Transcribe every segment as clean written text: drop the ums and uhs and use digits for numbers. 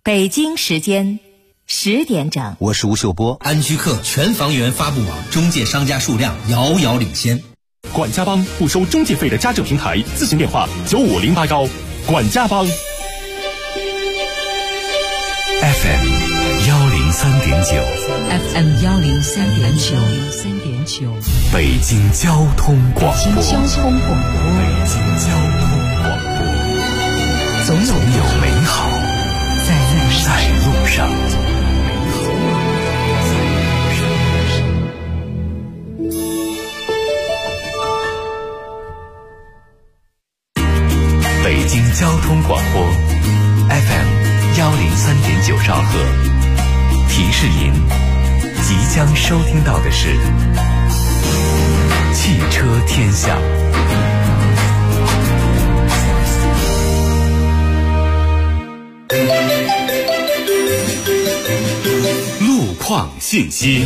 北京时间10点整， 我是吴秀波。 安居客全房源发布网中介商家数量遥遥领先。 管家帮不收中介费的家政平台，咨询电话95081。管家帮 FM 103.9 北京交通广播，总有美好在路上。北京交通广播 FM 103.9兆赫，提示您即将收听到的是汽车天下。 路况信息。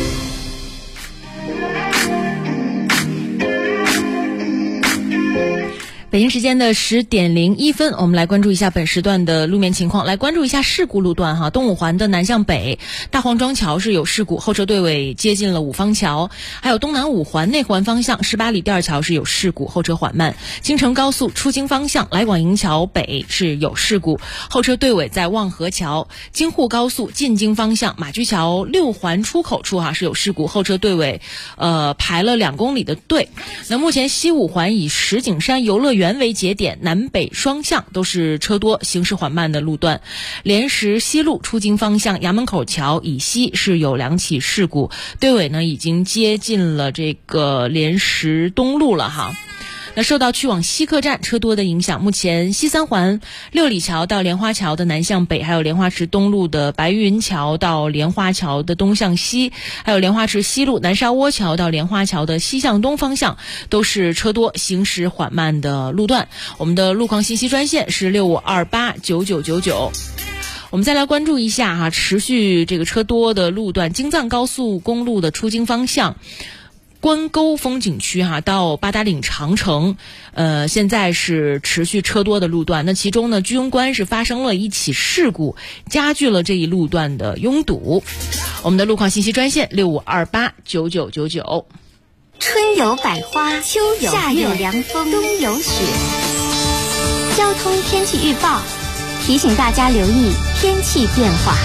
北京时间的10点01分，我们来关注一下本时段的路面情况，来关注一下事故路段哈。东五环的南向北大黄庄桥是有事故，后车队尾接近了五方桥，还有东南五环内环方向18里店桥是有事故，后车缓慢。京承高速出京方向来广营桥北是有事故，后车队尾在望河桥。京沪高速进京方向马驹桥6环出口处是有事故，后车队尾排了2公里的队。那目前西五环以石景山游乐园为节点，南北双向都是车多行驶缓慢的路段。莲石西路出京方向衙门口桥以西是有2起事故，队尾呢已经接近了这个莲石东路了哈。那受到去往西客站车多的影响，目前西三环6里桥到莲花桥的南向北，还有莲花池东路的白云桥到莲花桥的东向西，还有莲花池西路南沙窝桥到莲花桥的西向东方向，都是车多行驶缓慢的路段。我们的路况信息专线是65289999。我们再来关注一下持续这个车多的路段，京藏高速公路的出京方向关沟风景区到八达岭长城，现在是持续车多的路段。那其中呢，居庸关是发生了1起事故，加剧了这一路段的拥堵。我们的路况信息专线65289999。 春有百花，秋有夏有凉风，冬有雪。交通天气预报提醒大家留意天气变化。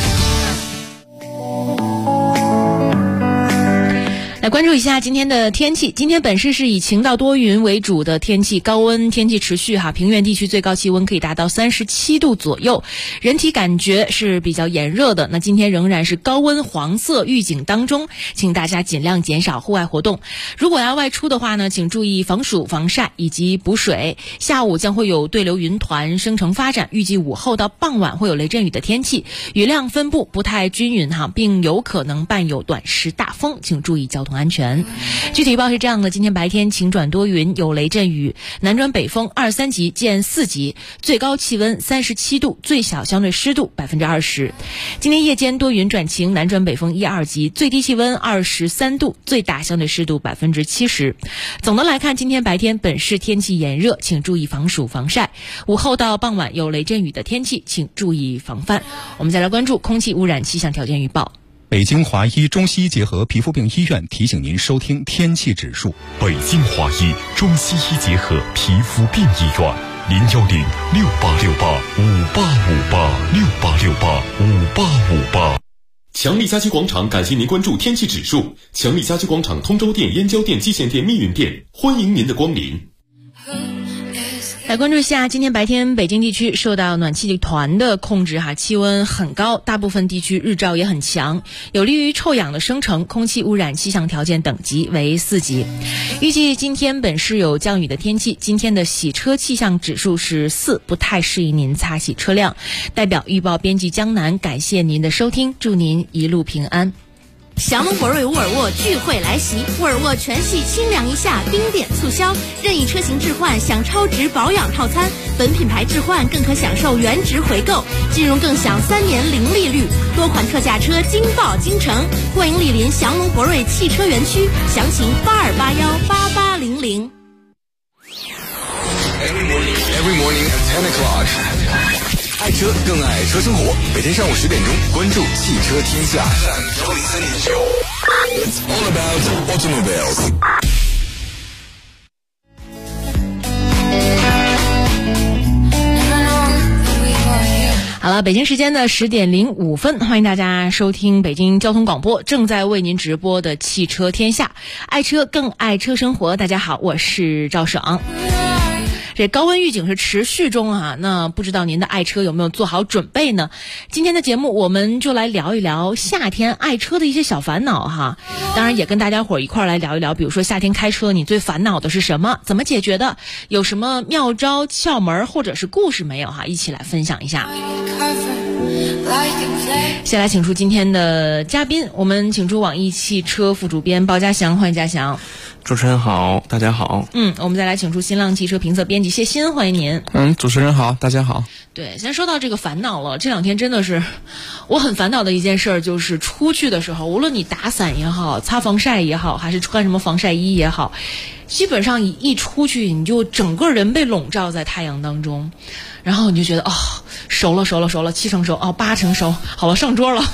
来关注一下今天的天气。今天本市是以晴到多云为主的天气，高温天气持续平原地区最高气温可以达到37度左右，人体感觉是比较炎热的。那今天仍然是高温黄色预警当中，请大家尽量减少户外活动。如果要外出的话呢，请注意防暑防晒以及补水。下午将会有对流云团生成发展，预计午后到傍晚会有雷阵雨的天气，雨量分布不太均匀并有可能伴有短时大风，请注意交通安全。具体预报是这样的：今天白天晴转多云，有雷阵雨，南转北风2-3级见4级，最高气温37度，最小相对湿度20%。今天夜间多云转晴，南转北风1-2级，最低气温23度，最大相对湿度70%。总的来看，今天白天本市天气炎热，请注意防暑防晒。午后到傍晚有雷阵雨的天气，请注意防范。我们再来关注空气污染气象条件预报。 北京华医中西医结合皮肤病医院提醒您收听天气指数。 北京华医中西医结合皮肤病医院，010-6868-5858，6858-5858。强力家居广场感谢您关注天气指数。强力家居广场通州店、燕郊店、蓟县店、密云店，欢迎您的光临。 来关注一下，今天白天北京地区受到暖气团的控制气温很高，大部分地区日照也很强，有利于臭氧的生成，空气污染气象条件等级为4级。预计今天本市有降雨的天气，今天的洗车气象指数是4，不太适宜您擦洗车辆。代表预报编辑江南感谢您的收听，祝您一路平安。 祥龙博瑞沃尔沃聚会来袭，沃尔沃全系清凉一夏冰点促销，任意车型置换享超值保养套餐，本品牌置换更可享受原值回购，金融更享3年零利率，多款特价车惊爆京城，欢迎莅临祥龙博瑞汽车园区，详情82818800。 Every morning at 10 o'clock. 爱车更爱车生活，每天上午10点钟，关注汽车天下。It's all about automobiles。 好了，北京时间的10点05分，欢迎大家收听北京交通广播正在为您直播的汽车天下，爱车更爱车生活。大家好，我是赵爽。这高温预警是持续中啊，那不知道您的爱车有没有做好准备呢？今天的节目我们就来聊一聊夏天爱车的一些小烦恼哈，当然也跟大家伙一块来聊一聊，比如说夏天开车你最烦恼的是什么，怎么解决的，有什么妙招窍门或者是故事没有哈，一起来分享一下。先来请出今天的嘉宾，我们请出网易汽车副主编包家祥，欢迎家祥。 主持人好，大家好。 我们再来请出新浪汽车评测编辑谢鑫，欢迎您。 主持人好，大家好。 对，先说到这个烦恼了，这两天真的是我很烦恼的一件事，就是出去的时候，无论你打伞也好，擦防晒也好，还是穿什么防晒衣也好，基本上一出去你就整个人被笼罩在太阳当中，然后你就觉得熟了，7成熟，8成熟，好了，上桌了。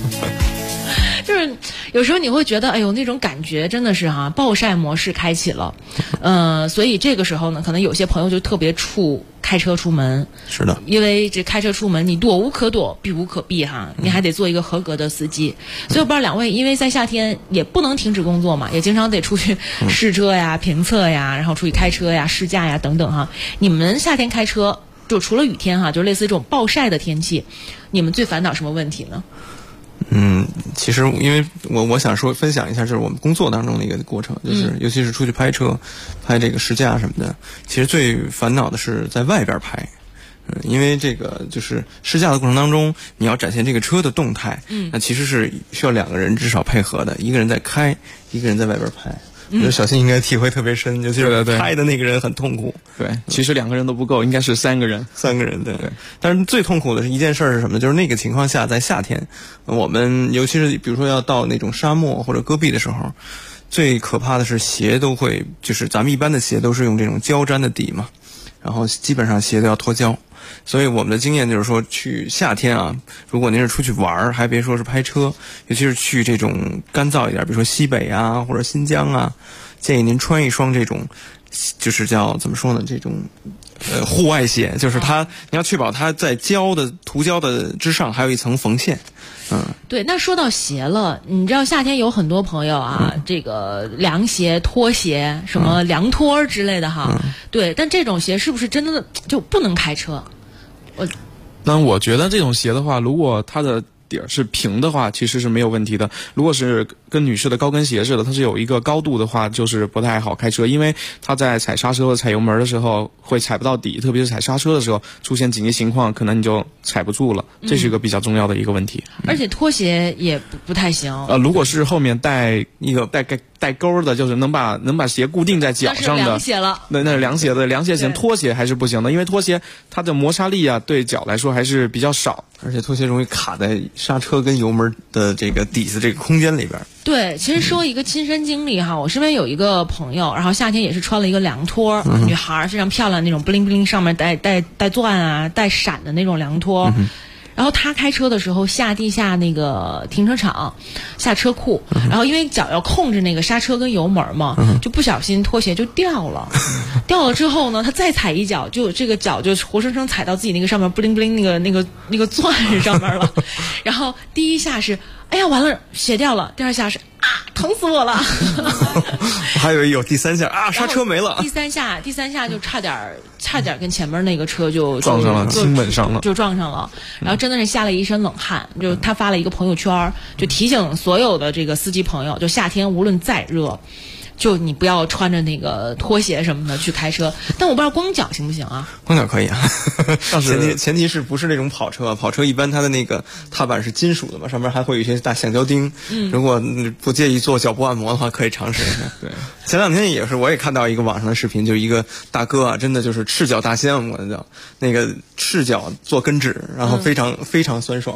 就是有时候你会觉得，哎呦，那种感觉真的是暴晒模式开启了，所以这个时候呢，可能有些朋友就特别开车出门。 是的， 因为这开车出门，你躲无可躲，避无可避你还得做一个合格的司机。所以我不知道两位，因为在夏天也不能停止工作嘛，也经常得出去试车呀、评测呀，然后出去开车呀、试驾呀等等你们夏天开车，就除了雨天就类似这种暴晒的天气，你们最烦恼什么问题呢？ 其实因为我想分享一下，就是我们工作当中的一个过程，就是尤其是出去拍车、拍这个试驾什么的，其实最烦恼的是在外边拍。因为这个就是试驾的过程当中，你要展现这个车的动态，那其实是需要2个人至少配合的，一个人在开，一个人在外边拍。我觉得小新应该体会特别深，尤其是拍的那个人很痛苦。 对，其实2个人都不够，应该是3个人。 3个人，对。但是最痛苦的是一件事是什么？就是那个情况下，在夏天，我们尤其是比如说要到那种沙漠或者戈壁的时候，最可怕的是鞋都会，就是咱们一般的鞋都是用这种胶粘的底嘛，然后基本上鞋都要脱胶。所以我们的经验就是说，去夏天如果您是出去玩，还别说是拍车，尤其是去这种干燥一点，比如说西北或者新疆建议您穿一双这种，就是叫怎么说呢，这种户外鞋，就是你要确保它在涂胶的之上还有一层缝线。 对，那说到鞋了，你知道夏天有很多朋友这个凉鞋、拖鞋，什么凉拖之类的对，但这种鞋是不是真的就不能开车？ 那我觉得这种鞋的话，如果它的底儿是平的话，其实是没有问题的。如果是跟女士的高跟鞋似的，它是有一个高度的话，就是不太好开车，因为它在踩刹车或踩油门的时候会踩不到底，特别是踩刹车的时候出现紧急情况，可能你就踩不住了，这是一个比较重要的一个问题。 而且拖鞋也不太行。 如果是后面带钩的，就是能把鞋固定在脚上的， 那是凉鞋了。 那是凉鞋的，凉鞋行，拖鞋还是不行的，因为拖鞋它的摩擦力对脚来说还是比较少， 而且拖鞋容易卡在刹车跟油门的这个底子这个空间里边。 对，其实说一个亲身经历我身边有一个朋友，然后夏天也是穿了一个凉拖，女孩非常漂亮那种 bling bling 上面带钻带闪的那种凉拖。然后他开车的时候下地下那个停车场，下车库，然后因为脚要控制那个刹车跟油门嘛，就不小心拖鞋就掉了。掉了之后呢，他再踩一脚，就这个脚就活生生踩到自己那个上面 bling bling 那个钻上面了。然后第一下是哎呀完了鞋掉了，第二下是疼死我了。 我还以为有第3下刹车没了。 第三下就差点跟前面那个车就撞上了，亲吻上了， 就撞上了。然后真的是下了一身冷汗，就他发了一个朋友圈，就提醒所有的这个司机朋友，就夏天无论再热，就你不要穿着那个拖鞋什么的去开车。但我不知道光脚行不行啊？ 光脚可以前提是不是那种跑车？跑车一般它的那个踏板是金属的嘛，上面还会有一些大橡胶钉。如果不介意做脚部按摩的话，可以尝试一下。对，前2天也是，我也看到一个网上的视频，就是一个大哥真的就是赤脚大仙，我叫那个赤脚做跟趾，然后非常非常酸爽。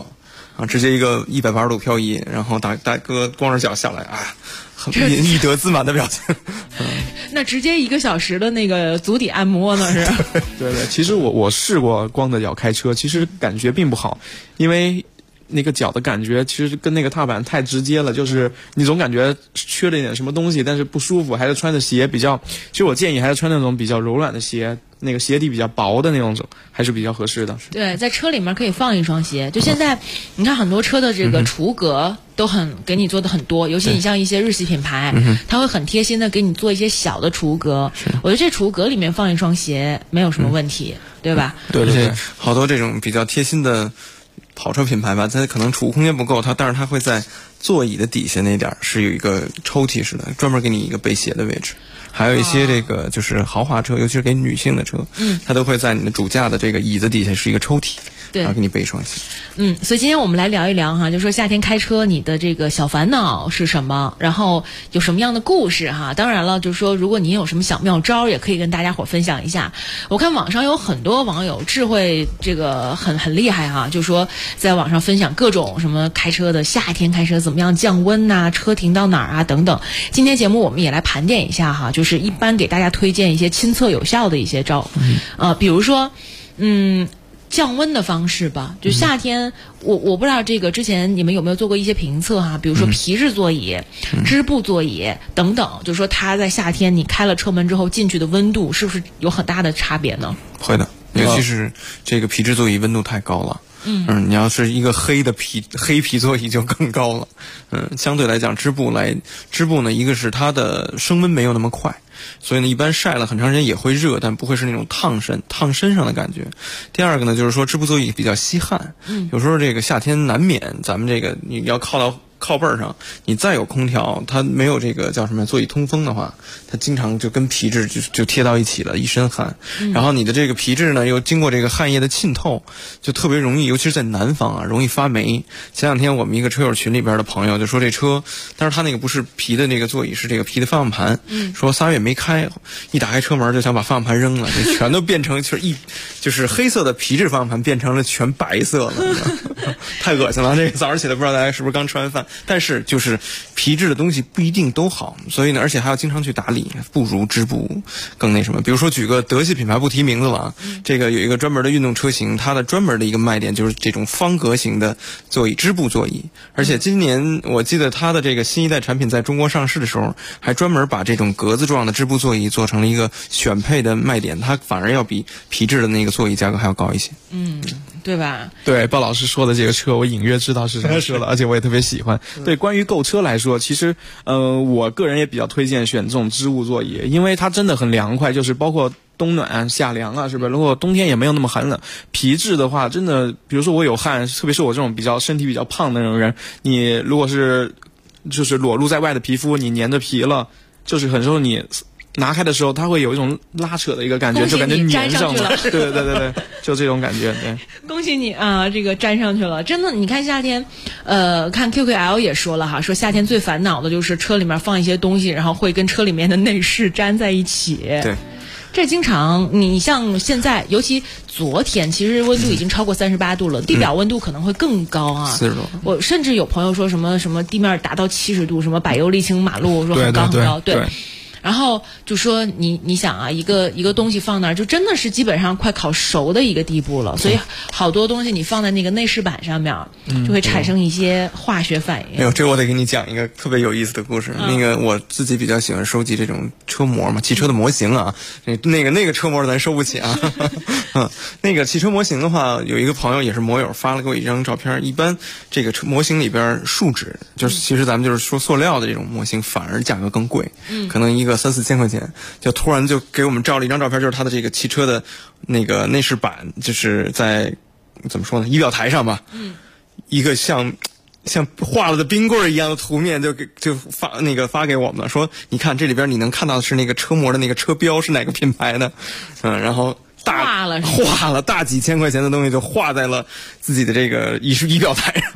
啊，直接一个180度漂移，然后大哥光着脚下来啊，很义得自满的表情。 那直接1个小时的那个足底按摩呢是？ 对，其实我试过光着脚开车，其实感觉并不好，因为那个脚的感觉其实跟那个踏板太直接了，就是你总感觉缺了一点什么东西，但是不舒服，还是穿着鞋比较，其实我建议还是穿那种比较柔软的鞋，那个鞋底比较薄的那种还是比较合适的。 对，在车里面可以放一双鞋，就现在你看很多车的这个橱格都很给你做的很多，尤其你像一些日系品牌，它会很贴心的给你做一些小的橱格，我觉得这橱格里面放一双鞋没有什么问题，对吧？ 对，好多这种比较贴心的跑车品牌吧，它可能储物空间不够，但是它会在座椅的底下那点是有一个抽屉似的，专门给你一个备鞋的位置。还有一些这个就是豪华车，尤其是给女性的车，它都会在你的主驾的这个椅子底下是一个抽屉， 对， 然后给你备一双鞋。 所以今天我们来聊一聊哈，就说夏天开车你的这个小烦恼是什么，然后有什么样的故事哈。当然了，就是说如果您有什么小妙招，也可以跟大家伙分享一下。我看网上有很多网友智慧这个很厉害哈，就说在网上分享各种什么开车的夏天开车怎么样降温呐，车停到哪儿啊等等。今天节目我们也来盘点一下哈，就是一般给大家推荐一些亲测有效的一些招，比如说降温的方式吧，就夏天，我不知道这个之前你们有没有做过一些评测哈，比如说皮质座椅、织布座椅等等，就是说它在夏天你开了车门之后进去的温度是不是有很大的差别呢？ 会的，尤其是这个皮质座椅温度太高了。你要是一个黑皮座椅就更高了。相对来讲，织布呢，一个是它的升温没有那么快，所以呢，一般晒了很长时间也会热，但不会是那种烫身上的感觉。第二个呢，就是说织布座椅比较吸汗，有时候这个夏天难免咱们这个你要靠到靠背上，你再有空调，它没有这个叫什么座椅通风的话，它经常就跟皮质就贴到一起了，一身汗。然后你的这个皮质呢，又经过这个汗液的浸透，就特别容易，尤其是在南方啊，容易发霉。前两天我们一个车友群里边的朋友就说这车，但是他那个不是皮的那个座椅，是这个皮的方向盘，说3月没开，一打开车门就想把方向盘扔了，这全都变成就是黑色的皮质方向盘变成了全白色了，太恶心了。这个早上起来不知道大家是不是刚吃完饭。但是就是皮质的东西不一定都好，所以呢，而且还要经常去打理，不如织布更那什么。比如说举个德系品牌不提名字了啊，这个有一个专门的运动车型，它的专门的一个卖点就是这种方格型的座椅，织布座椅。而且今年我记得它的这个新一代产品在中国上市的时候，还专门把这种格子状的织布座椅做成了一个选配的卖点，它反而要比皮质的那个座椅价格还要高一些。 对吧？ 对，鲍老师说的这个车，我隐约知道是什么车了，而且我也特别喜欢。对，关于购车来说，其实，我个人也比较推荐选这种织物座椅，因为它真的很凉快，就是包括冬暖夏凉啊，是不是？如果冬天也没有那么寒冷，皮质的话，真的，比如说我有汗，特别是我这种身体比较胖的那种人，你如果是就是裸露在外的皮肤，你粘着皮了，就是很受你拿开的时候，它会有一种拉扯的一个感觉，就感觉粘上了。对，就这种感觉。对， 恭喜你啊，这个粘上去了。真的，你看夏天，看 QQL 也说了哈，说夏天最烦恼的就是车里面放一些东西，然后会跟车里面的内饰粘在一起。 对。 这经常，你像现在，尤其昨天，其实温度已经超过38度了，地表温度可能会更高啊。 40多。 我甚至有朋友说什么地面达到70度，什么柏油沥青马路，说很高很高。对。然后就说你想啊，一个东西放那儿，就真的是基本上快烤熟的一个地步了。所以好多东西你放在那个内饰板上面，就会产生一些化学反应。 没有，这我得给你讲一个特别有意思的故事。那个我自己比较喜欢收集这种车模嘛，汽车的模型啊。那个车模咱收不起啊。那个汽车模型的话，有一个朋友也是摩友发了给我一张照片。一般这个模型里边树脂，就是其实咱们就是说塑料的这种模型，反而价格更贵。可能一个3-4千块钱，就突然就给我们照了一张照片，就是他的这个汽车的那个内饰板，就是在怎么说呢，仪表台上吧，一个像画了的冰棍一样的图面，就发给我们了，说你看这里边你能看到的是那个车模的那个车标是哪个品牌的，然后画了大几千块钱的东西就画在了自己的这个仪表台上。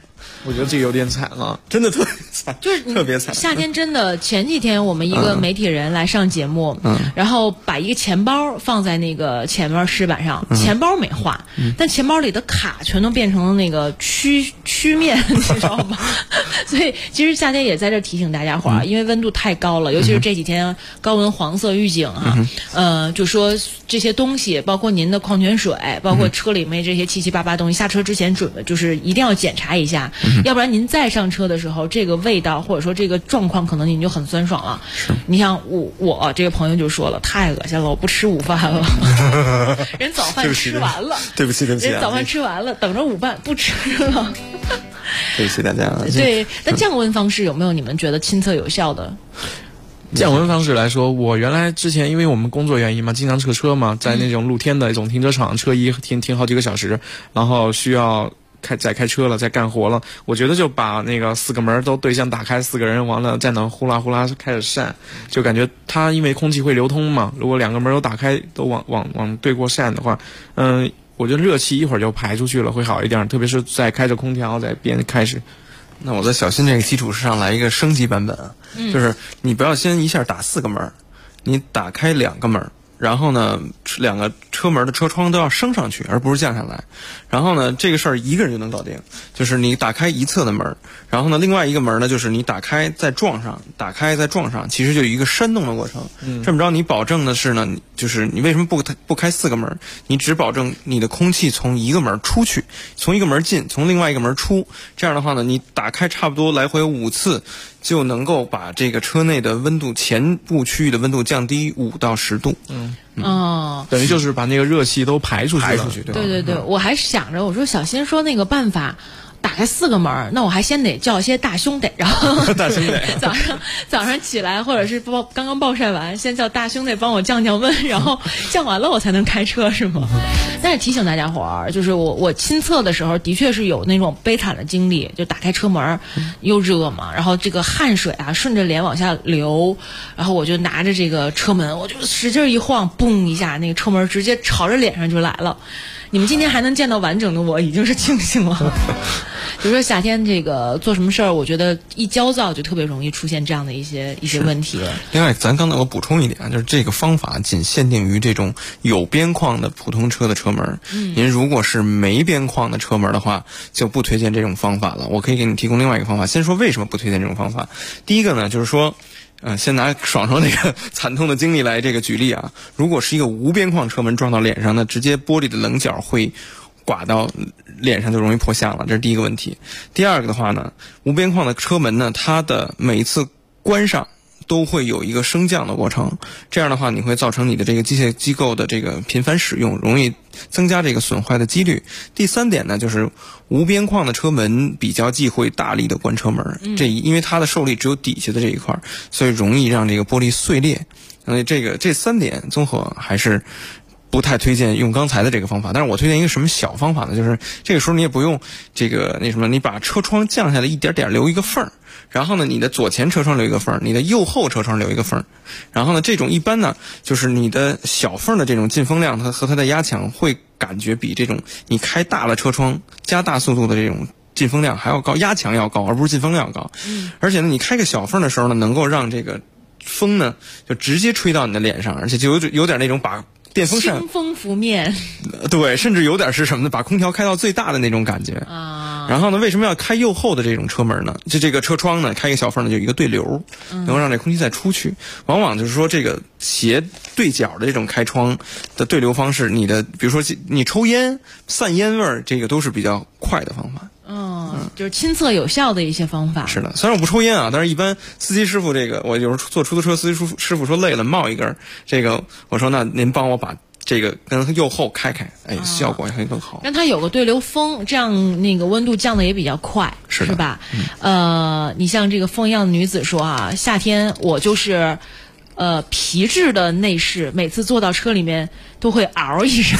我觉得这个有点惨了， 真的特别惨， 就是特别惨。 夏天真的，前几天我们一个媒体人来上节目，然后把一个钱包放在那个前面石板上，钱包没化，但钱包里的卡全都变成了那个曲面，你知道吗？所以其实夏天也在这提醒大家伙儿，因为温度太高了，尤其是这几天高温黄色预警啊，就说这些东西，包括您的矿泉水，包括车里面这些七七八八东西，下车之前就是一定要检查一下，要不然您再上车的时候，这个味道或者说这个状况，可能您就很酸爽了。你像我这个朋友就说了，太恶心了，我不吃午饭了，人早饭吃完了， 对不起， 人早饭吃完了，等着午饭不吃了。 对不起大家。 对，那降温方式有没有你们觉得亲测有效的？ 降温方式来说，我原来之前因为我们工作原因嘛，经常撤车嘛，在那种露天的一种停车场，车一停好几个小时，然后需要再开车了，再干活了。我觉得就把那个4个门都对向打开，4个人完了在那呼啦呼啦开始扇，就感觉它因为空气会流通嘛，如果2个门都打开，都往对过扇的话，我觉得热气一会儿就排出去了，会好一点，特别是在开着空调在边开始。 那我在小新这个基础上来一个升级版本，就是你不要先一下打4个门，你打开2个门，然后呢2个车门的车窗都要升上去，而不是降下来。然后呢这个事儿一个人就能搞定，就是你打开一侧的门，然后呢另外一个门呢就是你打开再撞上，打开再撞上，其实就一个煽动的过程。这么着你保证的是呢，就是你为什么不开4个门，你只保证你的空气从一个门出去，从一个门进，从另外一个门出，这样的话呢你打开差不多来回5次，就能够把这个车内的温度，前部区域的温度降低5到10度。 等于就是把那个热气都排出去了。 对，我还想着，我说小新说那个办法，打开4个门，那我还先得叫一些大兄弟，然后大兄弟早上起来或者是刚刚暴晒完，先叫大兄弟帮我降温，然后降完了我才能开车，是吗？但是提醒大家伙儿，就是我亲测的时候，的确是有那种悲惨的经历，就打开车门又热嘛，然后这个汗水啊顺着脸往下流，然后我就拿着这个车门，我就使劲一晃，嘣一下，那个车门直接朝着脸上就来了。你们今天还能见到完整的我，已经是庆幸了。比如说夏天这个做什么事儿，我觉得一焦躁就特别容易出现这样的一些问题。 另外，咱刚才我补充一点，就是这个方法仅限定于这种有边框的普通车的车门。您如果是没边框的车门的话，就不推荐这种方法了。我可以给你提供另外一个方法。先说为什么不推荐这种方法。第一个呢，就是说。先拿爽爽那个惨痛的经历来这个举例啊。如果是一个无边框车门撞到脸上呢，直接玻璃的棱角会刮到脸上，就容易破相了，这是第一个问题。第二个的话呢，无边框的车门呢，它的每一次关上都会有一个升降的过程，这样的话你会造成你的这个机械机构的这个频繁使用，容易增加这个损坏的几率。第三点呢，就是无边框的车门比较忌讳大力的关车门，因为它的受力只有底下的这一块，所以容易让这个玻璃碎裂。所以这3点综合还是不太推荐用刚才的这个方法。但是我推荐一个什么小方法呢，就是这个时候你也不用这个你把车窗降下来一点点，留一个缝儿，然后呢你的左前车窗留一个缝儿，你的右后车窗留一个缝儿，然后呢这种一般呢就是你的小缝的这种进风量它和它的压强会感觉比这种你开大了车窗加大速度的这种进风量还要高，压强要高，而不是进风量高。而且呢你开个小缝的时候呢，能够让这个风呢就直接吹到你的脸上，而且就有点那种把电风扇清风拂面， 对，甚至有点是什么呢？把空调开到最大的那种感觉啊。然后呢，为什么要开右后的这种车门呢？就这个车窗呢，开一个小缝呢，就有一个对流，能够让这空气再出去。往往就是说这个斜对角的这种开窗的对流方式，比如说你抽烟散烟味儿，这个都是比较快的方法。 就是亲测有效的一些方法。 是的，虽然我不抽烟啊，但是一般司机师傅我有时候坐出租车，司机师傅说累了冒一根，这个我说那您帮我把这个跟右后开，效果也会更好。 让它有个对流风，这样那个温度降的也比较快，是吧？你像这个风一样的女子说啊，夏天我就是皮质的内饰，每次坐到车里面都会嗷一声。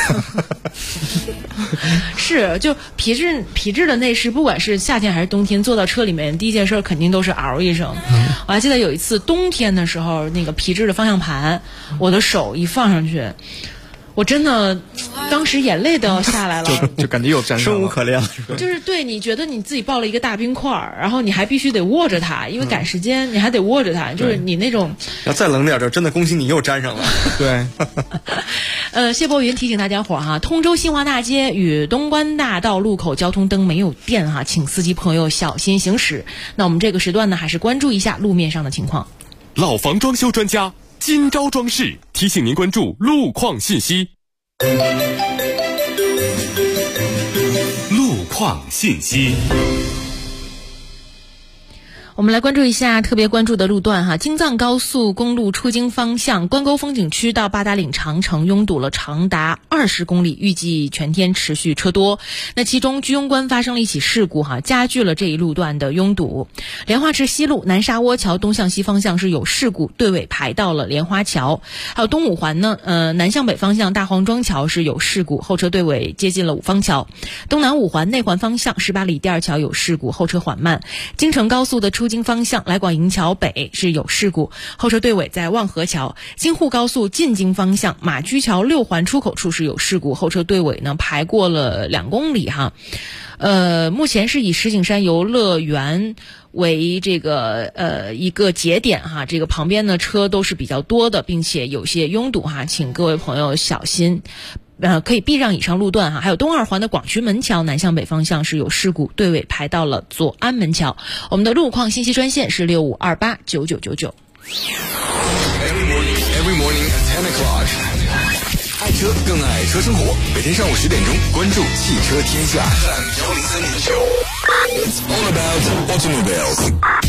是，就皮质的内饰，不管是夏天还是冬天，坐到车里面第一件事肯定都是嗷一声。我还记得有一次冬天的时候，那个皮质的方向盘，我的手一放上去， 我真的当时眼泪都要下来了， 就感觉有沾上了， 生无可恋。 就是对，你觉得你自己抱了一个大冰块儿，然后你还必须得握着它，因为赶时间，你还得握着它，就是你那种。 要再冷点，就真的恭喜你又沾上了。 对。 谢博云提醒大家伙儿哈，通州新华大街与东关大道路口交通灯没有电哈，请司机朋友小心行驶。那我们这个时段呢，还是关注一下路面上的情况。 老房装修专家金招装饰提醒您关注路况信息。 路况信息。 我们来关注一下特别关注的路段哈，京藏高速公路出京方向关沟风景区到八达岭长城拥堵了长达20公里，预计全天持续车多。那其中居庸关发生了一起事故哈，加剧了这一路段的拥堵。莲花池西路南沙窝桥东向西方向是有事故，队尾排到了莲花桥。还有东五环呢，南向北方向大黄庄桥是有事故，后车队尾接近了五方桥。东南五环内环方向18里第二桥有事故，后车缓慢。京承高速的出京方向来广营桥北是有事故，后车队尾在望河桥。京沪高速进京方向马驹桥6环出口处是有事故，后车队尾呢排过了2公里哈。目前是以石景山游乐园为这个一个节点哈，这个旁边的车都是比较多的，并且有些拥堵哈，请各位朋友小心。可以避让以上路段哈，还有东2环的广渠门桥南向北方向是有事故，队尾排到了左安门桥。我们的路况信息专线是65289999。 Every morning at 10 o'clock. 爱车更爱车生活，每天上午10点钟，关注汽车天下。103.9 It's all about automobiles.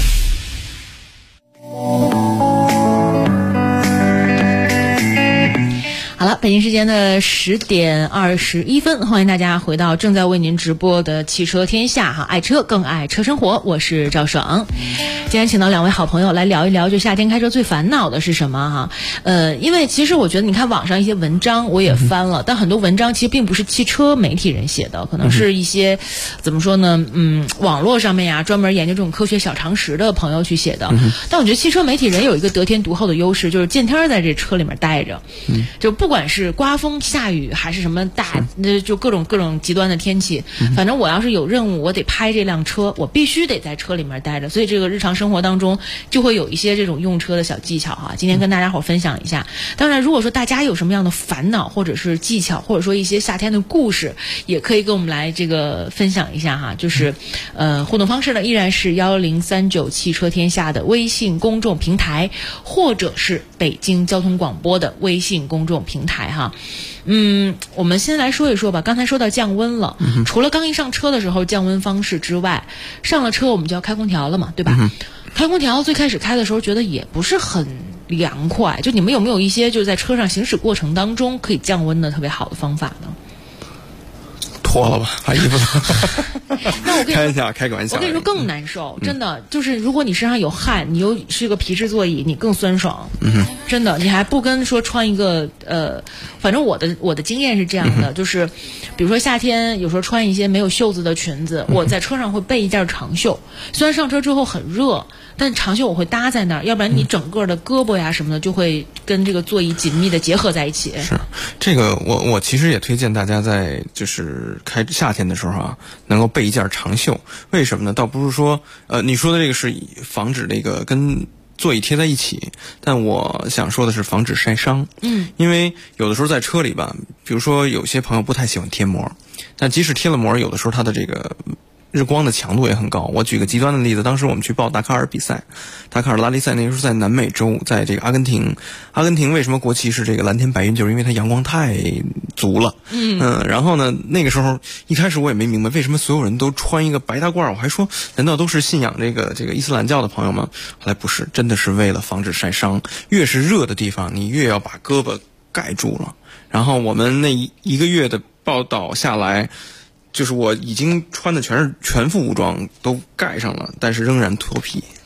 好了，北京时间的10点21分，欢迎大家回到正在为您直播的汽车天下哈，爱车更爱车生活，我是赵爽。今天请到2位好朋友来聊一聊，就夏天开车最烦恼的是什么哈？因为其实我觉得，你看网上一些文章我也翻了，但很多文章其实并不是汽车媒体人写的，可能是一些怎么说呢？网络上面呀，专门研究这种科学小常识的朋友去写的。但我觉得汽车媒体人有一个得天独厚的优势，就是见天在这车里面待着，就不管是刮风下雨还是什么就各种极端的天气，反正我要是有任务，我得拍这辆车，我必须得在车里面待着。所以这个日常生活当中就会有一些这种用车的小技巧哈，今天跟大家伙分享一下。当然，如果说大家有什么样的烦恼或者是技巧，或者说一些夏天的故事，也可以跟我们来这个分享一下哈。就是互动方式呢，依然是1039汽车天下的微信公众平台，或者是北京交通广播的微信公众平台哈。我们先来说一说吧。刚才说到降温了，除了刚一上车的时候降温方式之外，上了车我们就要开空调了嘛，对吧？开空调最开始开的时候觉得也不是很凉快，就你们有没有一些就是在车上行驶过程当中可以降温的特别好的方法呢？ 脱了吧，把衣服那我跟你说， 开个玩笑。 我跟你说更难受，真的就是如果你身上有汗，你又是个皮质座椅，你更酸爽。真的，你还不跟说穿一个反正我的经验是这样的，就是比如说夏天有时候穿一些没有袖子的裙子，我在车上会备一件长袖，虽然上车之后很热，但长袖我会搭在那儿，要不然你整个的胳膊呀什么的就会跟这个座椅紧密的结合在一起。 是这个，我其实也推荐大家在就是开夏天的时候啊，能够备一件长袖。为什么呢？倒不是说你说的这个是防止这个跟座椅贴在一起，但我想说的是防止晒伤。因为有的时候在车里吧，比如说有些朋友不太喜欢贴膜，但即使贴了膜，有的时候它的这个日光的强度也很高。我举个极端的例子，当时我们去报达喀尔比赛，达喀尔拉力赛，那时候在南美洲，在这个阿根廷。阿根廷为什么国旗是这个蓝天白云，就是因为它阳光太足了。然后呢，那个时候一开始我也没明白为什么所有人都穿一个白大褂，我还说难道都是信仰这个伊斯兰教的朋友吗？后来不是，真的是为了防止晒伤。越是热的地方，你越要把胳膊盖住了。然后我们那一个月的报道下来，就是我已经穿的全副武装都盖上了，但是仍然脱皮。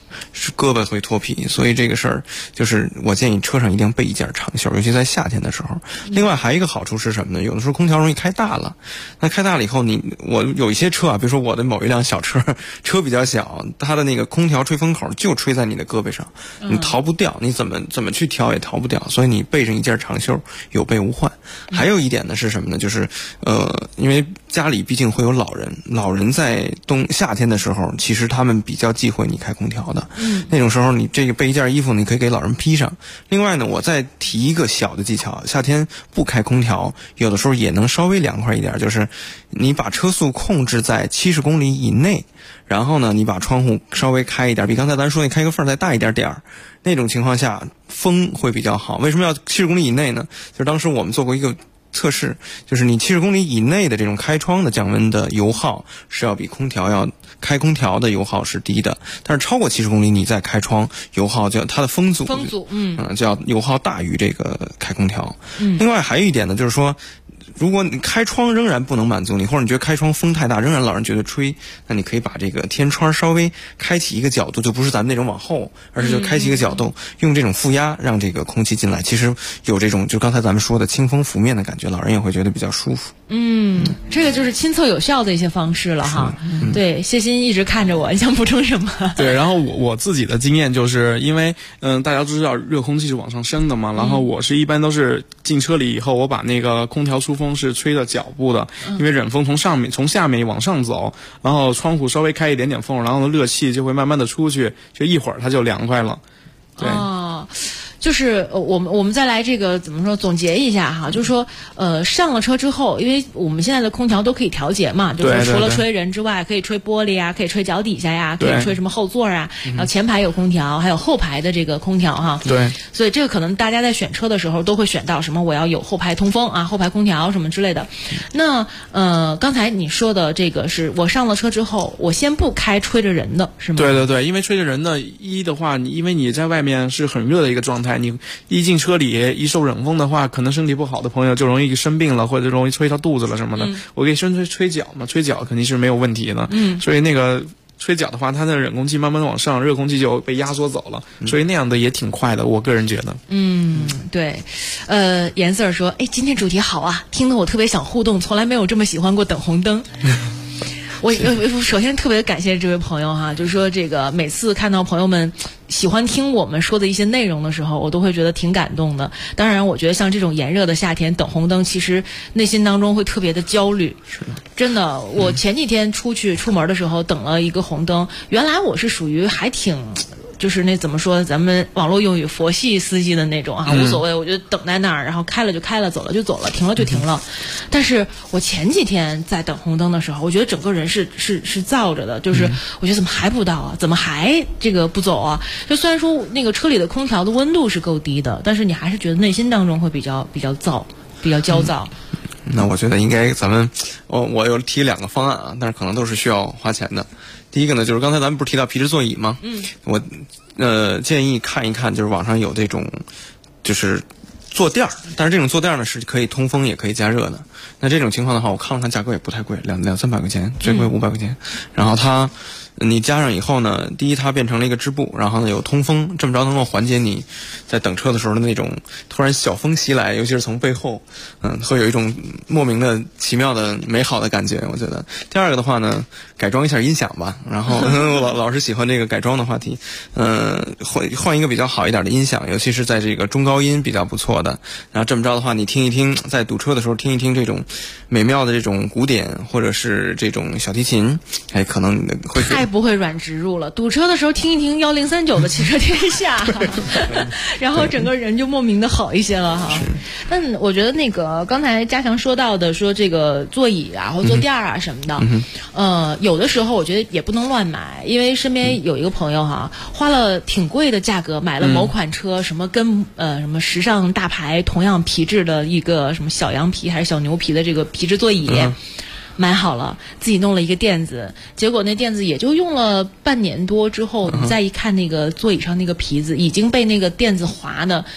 是胳膊会脱皮，所以这个事儿就是我建议车上一定要备一件长袖，尤其在夏天的时候。另外还有一个好处是什么呢？有的时候空调容易开大了，那开大了以后我有一些车啊，比如说我的某一辆小车，车比较小，它的那个空调吹风口就吹在你的胳膊上，你逃不掉，你怎么去调也逃不掉，所以你备上一件长袖，有备无患。还有一点呢是什么呢？就是因为家里毕竟会有老人在夏天的时候，其实他们比较忌讳你开空调的，那种时候你这个备一件衣服，你可以给老人披上。另外呢，我再提一个小的技巧，夏天不开空调，有的时候也能稍微凉快一点，就是你把车速控制在70公里以内，然后呢，你把窗户稍微开一点，比刚才咱说你开个缝再大一点点，那种情况下风会比较好。为什么要70公里以内呢？就是当时我们做过一个测试，就是你70公里以内的这种开窗的降温的油耗是要比开空调的油耗是低的，但是超过70公里你再开窗，油耗就它的风阻就要油耗大于这个开空调。另外还有一点呢，就是说如果你开窗仍然不能满足你，或者你觉得开窗风太大，仍然老人觉得吹，那你可以把这个天窗稍微开启一个角度，就不是咱们那种往后，而是就开启一个角度，用这种负压让这个空气进来，其实有这种就刚才咱们说的清风拂面的感觉，老人也会觉得比较舒服。 这个就是亲测有效的一些方式了哈。对，谢欣一直看着我，你想补充什么？ 对，然后我自己的经验就是因为大家都知道热空气是往上升的嘛，然后我是一般都是进车里以后，我把那个空调出风是吹着脚部的，因为冷风从下面往上走，然后窗户稍微开一点点缝，然后热气就会慢慢的出去，就一会儿它就凉快了。对。 就是我们再来这个怎么说总结一下哈，就是说上了车之后，因为我们现在的空调都可以调节嘛，就是除了吹人之外，可以吹玻璃啊，可以吹脚底下呀，可以吹什么后座啊，然后前排有空调，还有后排的这个空调哈。 对。 所以这个可能大家在选车的时候都会选到什么我要有后排通风啊，后排空调什么之类的。那刚才你说的这个是我上了车之后，我先不开吹着人的是吗？ 对对对，因为吹着人的的话，因为你在外面是很热的一个状态，你一进车里一受冷风的话，可能身体不好的朋友就容易生病了，或者容易吹到肚子了什么的。我给先吹脚嘛，吹脚肯定是没有问题的。所以那个吹脚的话，它的冷空气慢慢往上，热空气就被压缩走了，所以那样的也挺快的，我个人觉得。 对。颜色说，今天主题好啊，听得我特别想互动，从来没有这么喜欢过等红灯。我首先特别感谢这位朋友哈，就是说这个每次看到朋友们喜欢听我们说的一些内容的时候，我都会觉得挺感动的。当然我觉得像这种炎热的夏天等红灯，其实内心当中会特别的焦虑。真的，我前几天出门的时候等了一个红灯，原来我是属于还挺就是那怎么说，咱们网络用语佛系司机的那种啊，无所谓，我就等在那儿，然后开了就开了，走了就走了，停了就停了。但是我前几天在等红灯的时候，我觉得整个人是燥着的，就是我觉得怎么还不到啊，怎么还这个不走啊？就虽然说那个车里的空调的温度是够低的，但是你还是觉得内心当中会比较燥，比较焦躁。 那我觉得应该咱们我有提2个方案啊，但是可能都是需要花钱的。第一个呢，就是刚才咱们不是提到皮质座椅吗？我建议看一看，就是网上有这种就是坐垫儿，但是这种坐垫儿呢是可以通风也可以加热的。那这种情况的话，我看了看价格也不太贵，200-300块钱，最贵500块钱。然后你加上以后呢，第一它变成了一个织布，然后呢有通风，这么着能够缓解你在等车的时候的那种突然小风袭来，尤其是从背后，会有一种莫名的奇妙的美好的感觉。我觉得第2个的话呢，改装一下音响吧。然后我老是喜欢这个改装的话题，换一个比较好一点的音响，尤其是在这个中高音比较不错的。然后这么着的话，你听一听，在堵车的时候听一听这种美妙的这种古典或者是这种小提琴，可能会太不会软植入了。堵车的时候听一听1039的汽车天下，然后整个人就莫名的好一些了哈。但我觉得那个刚才嘉强说到的，说这个座椅啊或坐垫啊什么的，有的时候我觉得也不能乱买，因为身边有一个朋友哈，花了挺贵的价格买了某款车，什么跟什么时尚大牌同样皮质的一个什么小羊皮还是小牛皮的这个皮质座椅。买好了，自己弄了一个垫子，结果那垫子也就用了半年多之后，你再一看那个座椅上那个皮子已经被那个垫子划的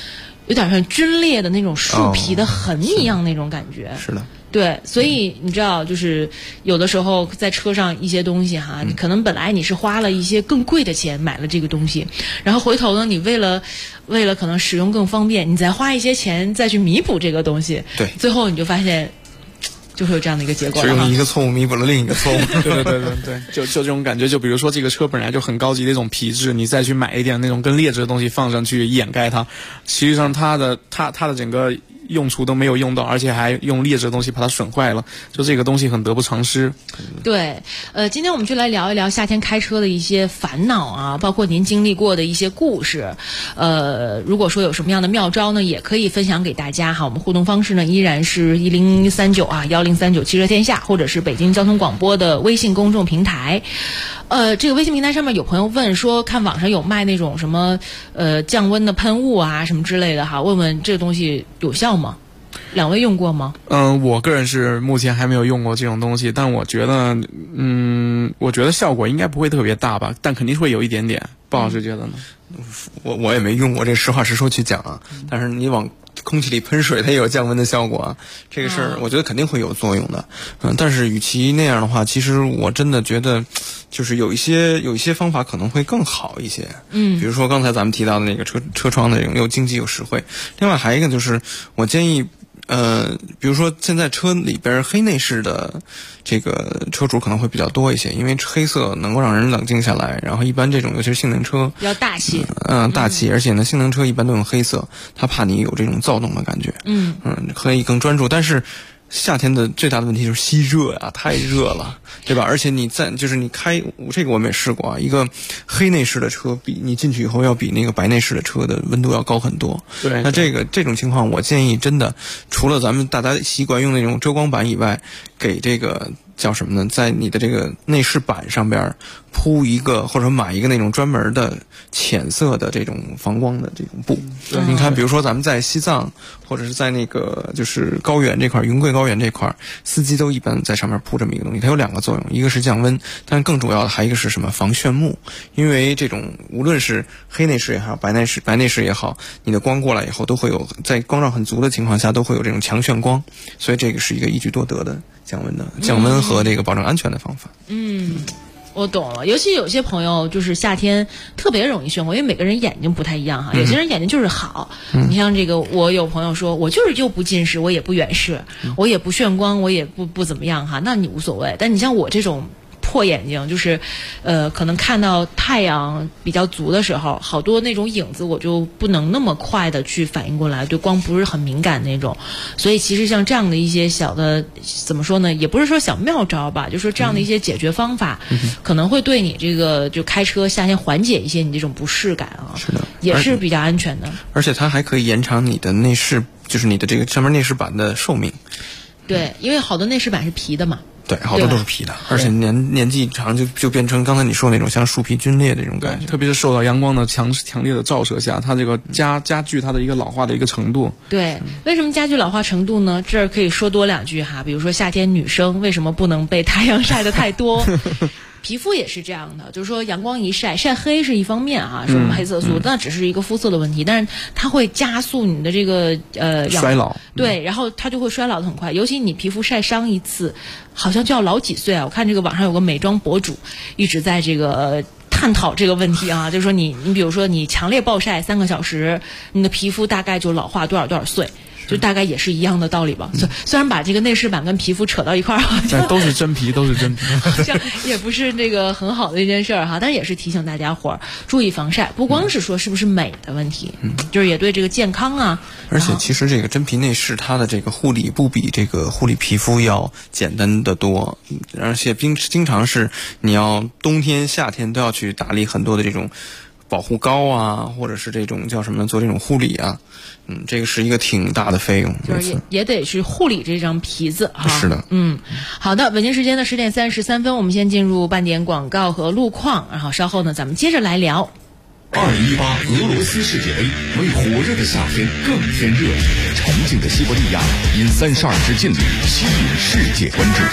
有点像皲裂的那种树皮的痕一样那种感觉。 是的。 对，所以你知道，就是有的时候在车上一些东西哈，你可能本来你是花了一些更贵的钱买了这个东西，然后回头呢，你为了可能使用更方便，你再花一些钱再去弥补这个东西， 对， 最后你就发现就会有这样的一个结果。 只用一个错误弥补了另一个错误。 对，就这种感觉。就比如说这个车本来就很高级的一种皮质，你再去买一点那种更劣质的东西放上去掩盖它，实际上它的整个用处都没有用到，而且还用劣质的东西把它损坏了，就这个东西很得不偿失。 对，今天我们就来聊一聊夏天开车的一些烦恼啊，包括您经历过的一些故事。如果说有什么样的妙招呢，也可以分享给大家哈。我们互动方式呢依然是1039啊1039汽车天下，或者是北京交通广播的微信公众平台。这个微信平台上面有朋友问说，看网上有卖那种什么降温的喷雾啊什么之类的哈，问问这个东西有效吗？两位用过吗？ 我个人是目前还没有用过这种东西，但我觉得效果应该不会特别大吧，但肯定会有一点点。鲍老师觉得呢？ 我也没用过，这实话实说去讲啊。但是你往空气里喷水，它也有降温的效果啊。这个事儿我觉得肯定会有作用的。但是与其那样的话，其实我真的觉得，就是有一些方法可能会更好一些。比如说刚才咱们提到的那个车窗的这种又经济又实惠。另外还有一个就是我建议。比如说现在车里边黑内饰的这个车主可能会比较多一些，因为黑色能够让人冷静下来，然后一般这种尤其是性能车比较大气， 大气，而且呢性能车一般都用黑色，他怕你有这种躁动的感觉，可以更专注。但是夏天的最大的问题就是吸热呀，太热了，对吧？而且你开这个我们也试过啊，一个黑内饰的车比你进去以后要比那个白内饰的车的温度要高很多。 对， 那这种情况，我建议真的除了咱们大家习惯用那种遮光板以外，给这个叫什么呢？在你的这个内饰板上边铺一个或者买一个那种专门的浅色的这种防光的这种布。你看，比如说咱们在西藏或者是在那个就是高原这块，云贵高原这块，司机都一般在上面铺这么一个东西。它有两个作用，一个是降温，但更主要的还有一个是什么？防眩目。因为这种无论是黑内饰也好，白内饰也好，你的光过来以后都会有，在光照很足的情况下都会有这种强眩光，所以这个是一个一举多得的降温和这个保证安全的方法。 我懂了，尤其有些朋友就是夏天特别容易眩光，因为每个人眼睛不太一样哈，有些人眼睛就是好。你像这个，我有朋友说，我就是又不近视，我也不远视，我也不眩光，我也不怎么样哈，那你无所谓。但你像我这种破眼睛，就是可能看到太阳比较足的时候，好多那种影子我就不能那么快的去反应过来，对光不是很敏感那种。所以其实像这样的一些小的怎么说呢，也不是说小妙招吧，就是说这样的一些解决方法，可能会对你这个就开车夏天缓解一些你这种不适感啊， 是的， 也是比较安全的。 而且它还可以延长你的内饰，就是你的这个上面内饰板的寿命。 对，因为好多内饰板是皮的嘛。 对，好多都是皮的，而且年纪长就变成刚才你说那种像树皮皲裂的这种感觉。 特别是受到阳光的强烈的照射下，它这个加剧它的一个老化的一个程度。 对，为什么加剧老化程度呢？这儿可以说多两句哈，比如说夏天女生为什么不能被太阳晒得太多？皮肤也是这样的，就是说阳光一晒黑是一方面啊，是我们黑色素，那只是一个肤色的问题，但是它会加速你的这个衰老。 对，然后它就会衰老得很快，尤其你皮肤晒伤一次，好像就要老几岁啊！我看这个网上有个美妆博主一直在这个探讨这个问题啊，就是说你比如说你强烈暴晒3个小时，你的皮肤大概就老化多少岁。就大概也是一样的道理吧。虽然把这个内饰板跟皮肤扯到一块儿， 但都是真皮，好像也不是这个很好的一件事儿哈。但也是提醒大家伙儿注意防晒，不光是说是不是美的问题，就是也对这个健康啊。 而且其实这个真皮内饰它的这个护理不比这个护理皮肤要简单的多，而且经常是你要冬天夏天都要去打理很多的这种保护膏啊，或者是这种叫什么做这种护理啊。这个是一个挺大的费用， 就是也得去护理这张皮子哈。 是的， 好的，北京时间的10点33分，我们先进入半点广告和路况，然后稍后呢，咱们接着来聊。 2018俄罗斯世界杯为火热的夏天更添热，沉静的西伯利亚因32支劲旅吸引世界关注。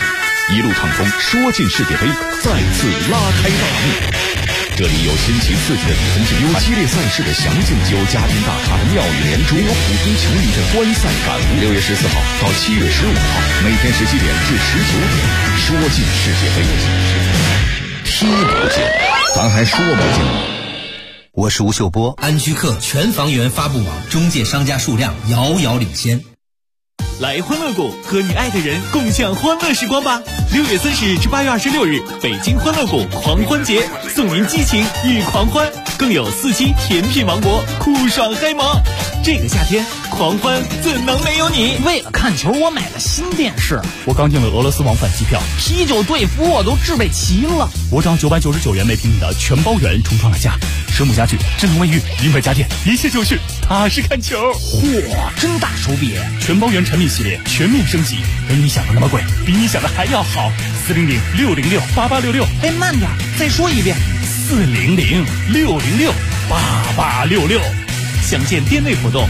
一路畅通，说进世界杯再次拉开大幕。这里有新奇刺激的比分竞赛，有激烈赛事的详尽，有嘉宾大咖的妙语连珠，也有普通球迷的观赛感悟。6月14号到7月15号，每天17点至19点，说进世界杯，踢不进，咱还说不进。 我是吴秀波。安居客全房源发布网中介商家数量遥遥领先。 来欢乐谷和你爱的人共享欢乐时光吧！6月30日至8月26日，北京欢乐谷狂欢节，送您激情与狂欢，更有4期甜品王国酷爽嗨萌。这个夏天狂欢怎能没有你？ 为了看球，我买了新电视。我刚订了俄罗斯往返机票，啤酒队服我都置备齐了。我涨999元每平米的全包圆重创了价，蛇母家具、智能卫浴、零北家电，一切就绪，踏实看球。嚯，真大手笔！全包圆产品系列全面升级，没你想的那么贵，比你想的还要好。400-606-8866。哎，慢点，再说一遍。400-606-8866。详见店内活动。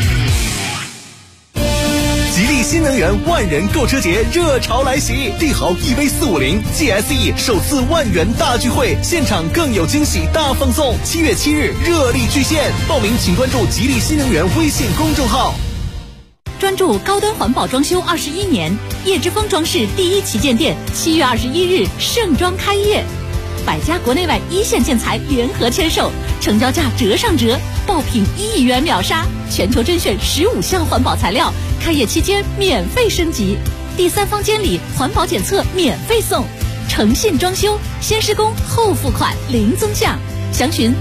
吉利新能源万人购车节热潮来袭，帝豪 EV450 GSE 首次万元大聚会，现场更有惊喜大放送。7月7日热力巨献，报名请关注吉利新能源微信公众号。 专注高端环保装修21年，叶之峰装饰第一旗舰店7月21日盛装开业，100家国内外一线建材联合签售，成交价折上折，爆品1亿元秒杀，全球甄选15项环保材料，开业期间免费升级，第3方监理环保检测免费送，诚信装修，先施工后付款零增项，详询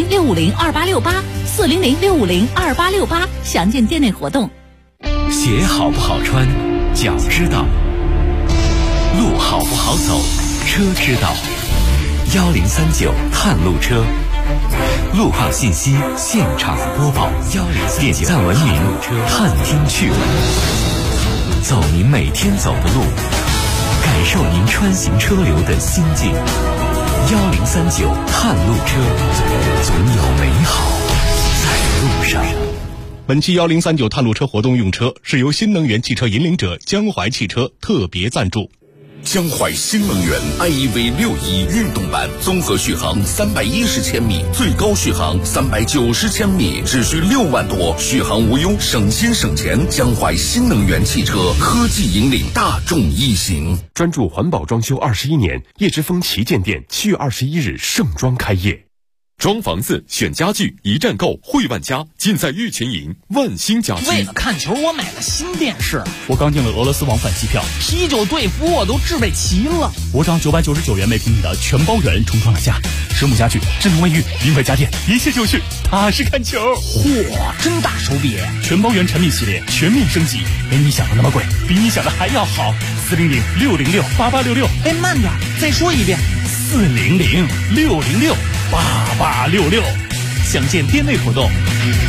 400-650-2868，400-650-2868，详见店内活动。 鞋好不好穿，脚知道；路好不好走，车知道。1039探路车，路况信息现场播报。点赞文明，探听趣闻，走您每天走的路，感受您穿行车流的心境。1039探路车，总有美好在路上。 本期1039探路车活动用车是由新能源汽车引领者江淮汽车特别赞助。 江淮新能源 iEV 61运动版，综合续航310千米，最高续航390千米，只需6万多，续航无忧，省心省钱。江淮新能源汽车科技引领大众一行， 专注环保装修21年，叶之峰旗舰店7月21日盛装开业。装房子选家具，一站购汇万家，尽在玉泉营万兴家居。 为了看球，我买了新电视。我刚订了俄罗斯往返机票，啤酒队服我都置备齐了。我涨999元每平米的全包圆重创了价，蛇母家具、智能卫浴、零北家电，一切就绪，踏实看球。嚯，真大手笔！全包圆产品系列全面升级，没你想的那么贵，比你想的还要好。400-606-8866。哎，慢点，再说一遍。400-606-8866，详见店内活动。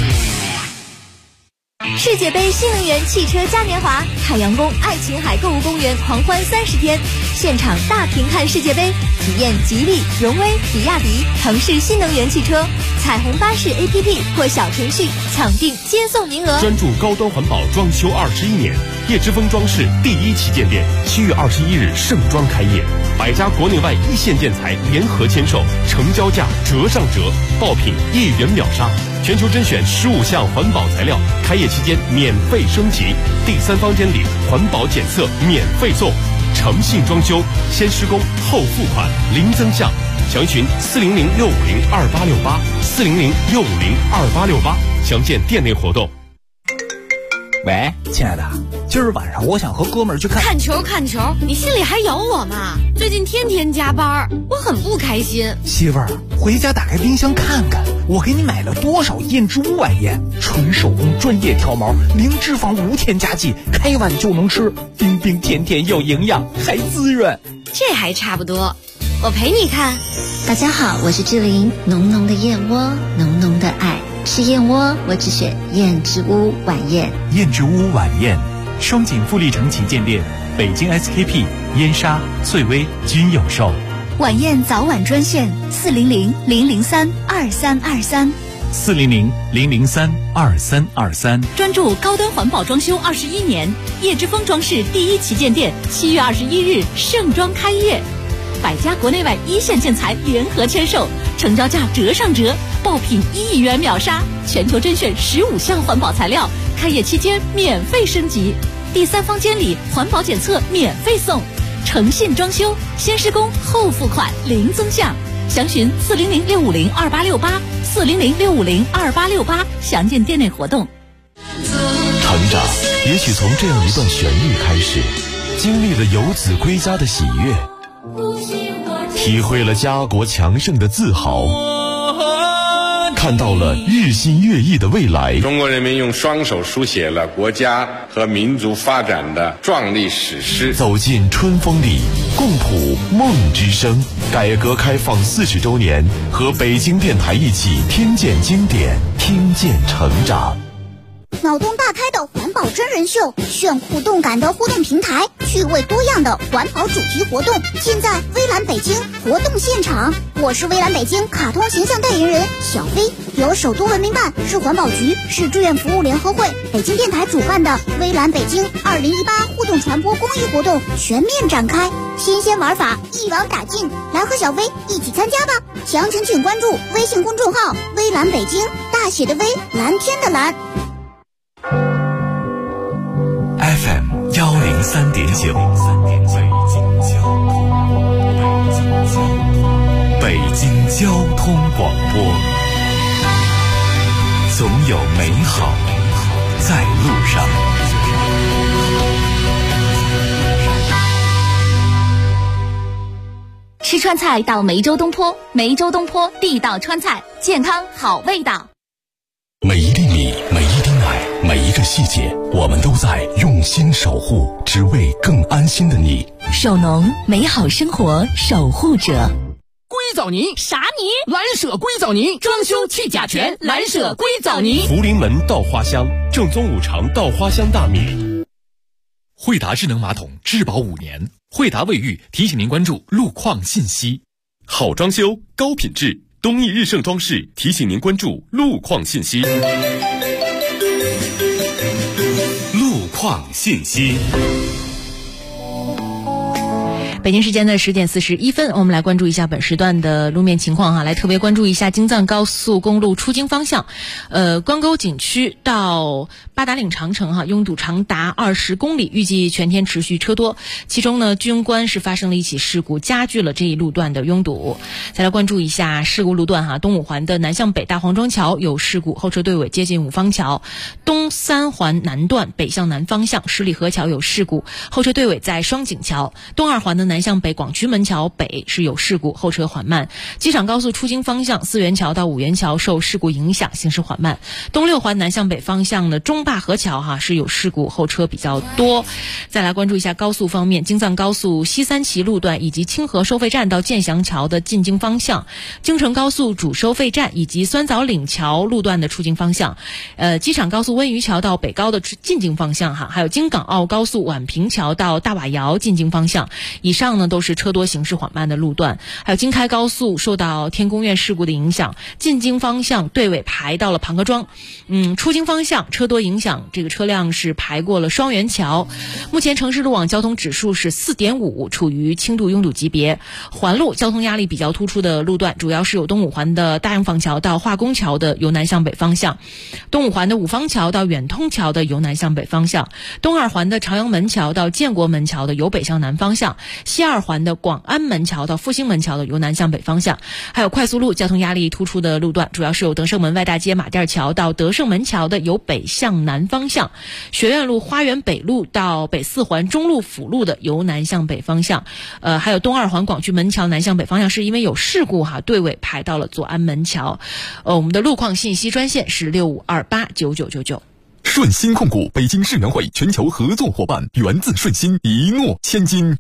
世界杯新能源汽车嘉年华，海洋宫爱琴海购物公园狂欢30天，现场大屏看世界杯，体验吉利、荣威、比亚迪、腾势新能源汽车，彩虹巴士 APP 或小程序抢订接送名额。 专注高端环保装修21年，叶之峰装饰第一旗舰店7月21日盛装开业，100家国内外一线建材联合签售，成交价折上折，爆品1亿元秒杀，全球甄选15项环保材料，开业期间免费升级，第3方监理环保检测免费送，诚信装修，先施工后付款零增项，详询400-650-2868，400-650-2868，详见店内活动。 喂，亲爱的，今儿晚上我想和哥们儿去看球，你心里还有我吗？最近天天加班，我很不开心。 媳妇儿，回家打开冰箱看看，我给你买了多少燕之屋晚宴，纯手工专业挑毛，零脂肪无添加剂，开碗就能吃，冰冰甜甜有营养，还滋润。 这还差不多，我陪你看。 大家好，我是志玲，浓浓的燕窝，浓浓的爱。吃燕窝，我只选燕之屋晚宴。 燕之屋晚宴，双井富力城旗舰店、北京 SKP、燕莎、翠微均有售。 晚宴早晚专线400-003-2323。 400-003-2323。 专注高端环保装修21年，叶之峰装饰第一旗舰店7月21日盛装开业，百家国内外一线建材联合签售，成交价折上折，爆品1亿元秒杀，全球甄选15项环保材料，开业期间免费升级，第三方监理环保检测免费送，诚信装修，先施工后付款零增项，详询400-650-2868，400-650-2868，详见店内活动。 成长也许从这样一段旋律开始，经历了游子归家的喜悦，体会了家国强盛的自豪，看到了日新月异的未来。 中国人民用双手书写了国家和民族发展的壮丽史诗。 走进春风里，共谱梦之声。改革开放40周年，和北京电台一起听见经典，听见成长。 脑洞大开的环保真人秀，炫酷动感的互动平台，趣味多样的环保主题活动，尽在微蓝北京活动现场。我是微蓝北京卡通形象代言人小飞，由首都文明办、市环保局、市志愿服务联合会、北京电台主办的微蓝北京2018互动传播公益活动全面展开，新鲜玩法一网打尽，来和小飞一起参加吧！详情请关注微信公众号微蓝北京，大写的微，蓝天的蓝。 FM 103.9，北京交通广播，总有美好在路上。 吃川菜到梅州东坡，梅州东坡地道川菜，健康好味道。 每一粒米，每一滴奶，每一个细节，我们都在用心守护，只为更安心的你。 手农，美好生活守护者。 硅藻泥啥泥？ 蓝舍硅藻泥，装修去甲醛，蓝舍硅藻泥。 福临门稻花香，正宗5常稻花香大米。惠达智能马桶质保5年。惠达卫浴提醒您关注路况信息。好装修，高品质。东义日盛装饰提醒您关注路况信息。 路况信息。 北京时间的10点41分，我们来关注一下本时段的路面情况哈，来特别关注一下京藏高速公路出京方向，关沟景区到八达岭长城哈，拥堵长达20公里，预计全天持续车多。其中呢，军关是发生了一起事故，加剧了这一路段的拥堵。再来关注一下事故路段哈，东五环的南向北大黄庄桥有事故，后车队尾接近五方桥；东三环南段北向南方向十里河桥有事故，后车队尾在双井桥；东二环的南向北广渠门桥北是有事故，后车缓慢。机场高速出京方向四元桥到五元桥受事故影响，行驶缓慢。东六环南向北方向的中坝河桥是有事故，后车比较多。再来关注一下高速方面，京藏高速西三旗路段以及清河收费站到建祥桥的进京方向，京承高速主收费站以及酸枣岭桥路段的出京方向，机场高速温榆桥到北高的进京方向还有京港澳高速宛平桥到大瓦窑进京方向，以上呢都是车多行驶缓慢的路段。还有京开高速受到天宫院事故的影响，进京方向队尾排到了庞各庄，出京方向车多影响，这个车辆是排过了双元桥。目前城市路网交通指数是4.5，处于轻度拥堵级别。环路交通压力比较突出的路段，主要是有东五环的大洋坊桥到化工桥的由南向北方向，东五环的五方桥到远通桥的由南向北方向，东二环的朝阳门桥到建国门桥的由北向南方向，西二环的广安门桥到复兴门桥的由南向北方向。还有快速路交通压力突出的路段，主要是有德胜门外大街马甸桥到德胜门桥的由北向南方向，学院路花园北路到北四环中路辅路的由南向北方向。还有东二环广渠门桥南向北方向是因为有事故队尾排到了左安门桥。我们的路况信息专线是65289999。 顺鑫控股北京世园会全球合作伙伴，源自顺鑫，一诺千金。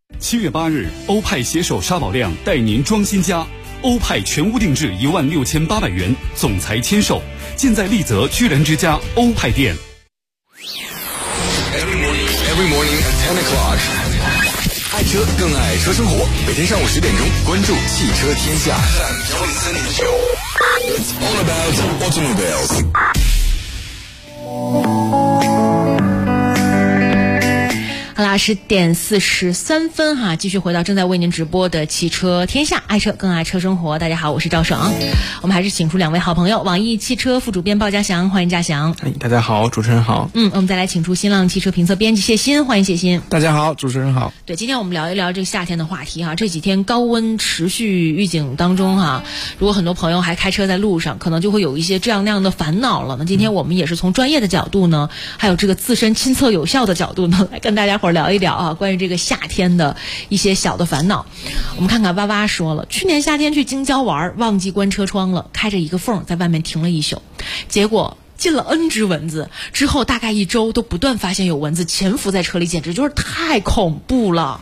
7月8日，欧派携手沙宝亮带您装新家，欧派全屋定制16800元，总裁签售，尽在丽泽居然之家欧派店。 Every morning at 10 o'clock. 爱车更爱车生活，每天上午10点钟，关注汽车天下。It's all about automobiles。 好啦，10点43分哈，继续回到正在为您直播的汽车天下，爱车更爱车生活。大家好，我是赵爽。我们还是请出2位好朋友，网易汽车副主编鲍家祥，欢迎家祥。 大家好，主持人好。 我们再来请出新浪汽车评测编辑谢鑫，欢迎谢鑫。 大家好，主持人好。 对，今天我们聊一聊这个夏天的话题哈。这几天高温持续预警当中哈，如果很多朋友还开车在路上，可能就会有一些这样那样的烦恼了。那今天我们也是从专业的角度呢，还有这个自身亲测有效的角度呢，来跟大家伙聊一聊啊，关于这个夏天的一些小的烦恼。我们看看哇哇说了，去年夏天去京郊玩，忘记关车窗了，开着一个缝在外面停了一宿，结果进了 N 只蚊子，之后大概1周都不断发现有蚊子潜伏在车里，简直就是太恐怖了。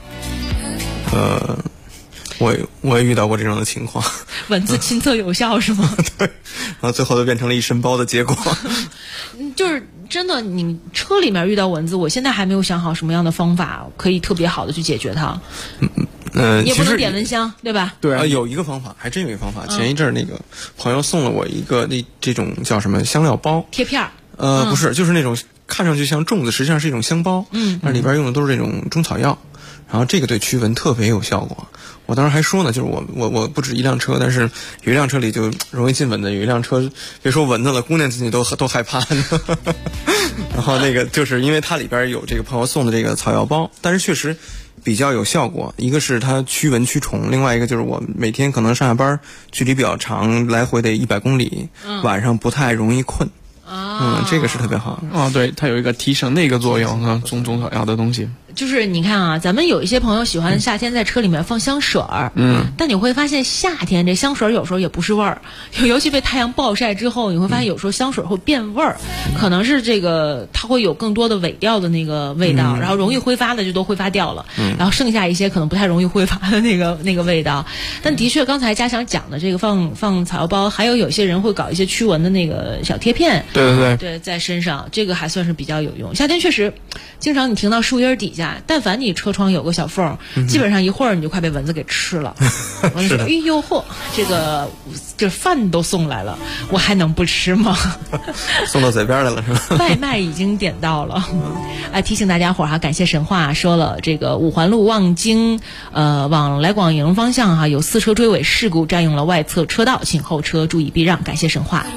我也遇到过这种的情况。 蚊子亲测有效是吗？ 对，然后最后都变成了一身包的结果。 就是真的，你车里面遇到蚊子，我现在还没有想好什么样的方法可以特别好的去解决它。也不能点蚊香，对吧？ 对，有一个方法，还真有一个方法。前一阵那个朋友送了我一个这种叫什么香料包贴片。 不是，就是那种看上去像粽子，实际上是一种香包。但里边用的都是这种中草药，然后这个对驱蚊特别有效果。我当时还说呢，就是我不止一辆车，但是有一辆车里就容易进蚊子，有一辆车别说蚊子了，姑娘进去都害怕呢。然后那个就是因为它里边有这个朋友送的这个草药包，但是确实比较有效果。一个是它驱蚊驱虫，另外一个就是我每天可能上下班距离比较长，来回得100公里，晚上不太容易困。这个是特别好。 对，它有一个提神的一个作用啊，中草药的东西。 就是你看啊，咱们有一些朋友喜欢夏天在车里面放香水儿，但你会发现夏天这香水有时候也不是味儿，尤其被太阳暴晒之后，你会发现有时候香水会变味儿，可能是这个它会有更多的尾调的那个味道，然后容易挥发的就都挥发掉了，然后剩下一些可能不太容易挥发的那个味道。但的确，刚才家祥讲的这个放草药包，还有些人会搞一些驱蚊的那个小贴片，对，在身上，这个还算是比较有用。夏天确实，经常你停到树荫底下。但凡你车窗有个小缝，基本上一会儿你就快被蚊子给吃了。我就说，哎呦嚯，这饭都送来了，我还能不吃吗？ 送到嘴边来了是吧？ 外卖已经点到了。提醒大家伙哈，感谢神话说了，这个5环路望京往来广营方向哈，有4车追尾事故，占用了外侧车道，请后车注意避让。感谢神话。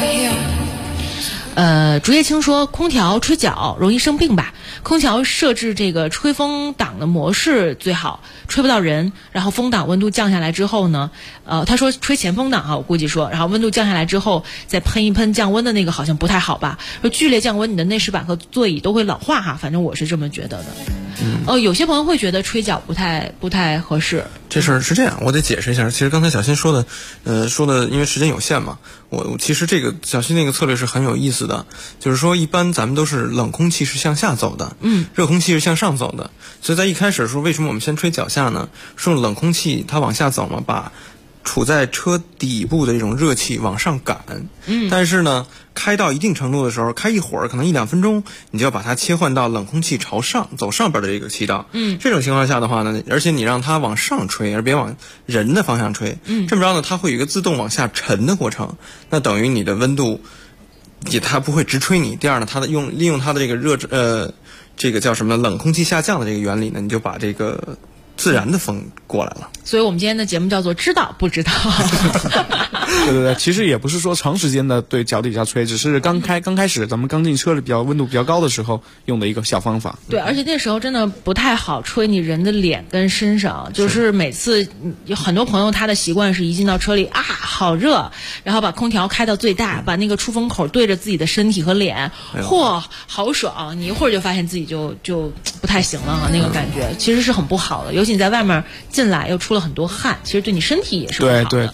竹叶青说，空调吹脚容易生病吧？空调设置这个吹风挡的模式最好，吹不到人，然后风挡温度降下来之后呢，他说吹前风挡我估计说，然后温度降下来之后再喷一喷降温的那个好像不太好吧？说剧烈降温，你的内饰板和座椅都会老化哈，反正我是这么觉得的。有些朋友会觉得吹脚不太合适。 这事儿是这样，我得解释一下。其实刚才小新说的，因为时间有限嘛，我其实这个小新那个策略是很有意思的，就是说一般咱们都是冷空气是向下走的，热空气是向上走的，所以在一开始的时候，为什么我们先吹脚下呢？是用冷空气它往下走嘛，把处在车底部的这种热气往上赶。但是呢，开到一定程度的时候，开一会儿可能1-2分钟，你就要把它切换到冷空气朝上走上边的这个气道。这种情况下的话呢，而且你让它往上吹，而别往人的方向吹。这么着呢，它会有一个自动往下沉的过程。那等于你的温度它不会直吹你。第二呢，它利用它的这个这个叫什么冷空气下降的这个原理呢，你就把这个自然的风过来了。 所以我们今天的节目叫做知道不知道。 对，其实也不是说长时间的对脚底下吹，只是刚开始咱们刚进车里温度比较高的时候用的一个小方法。 对，而且那时候真的不太好吹你人的脸跟身上，就是每次有很多朋友他的习惯是一进到车里好热，然后把空调开到最大，把那个出风口对着自己的身体和脸，好爽！你一会儿就发现自己就不太行了那个感觉其实是很不好的，尤其你在外面进来又出了很多汗，其实对你身体也是不好的。 对。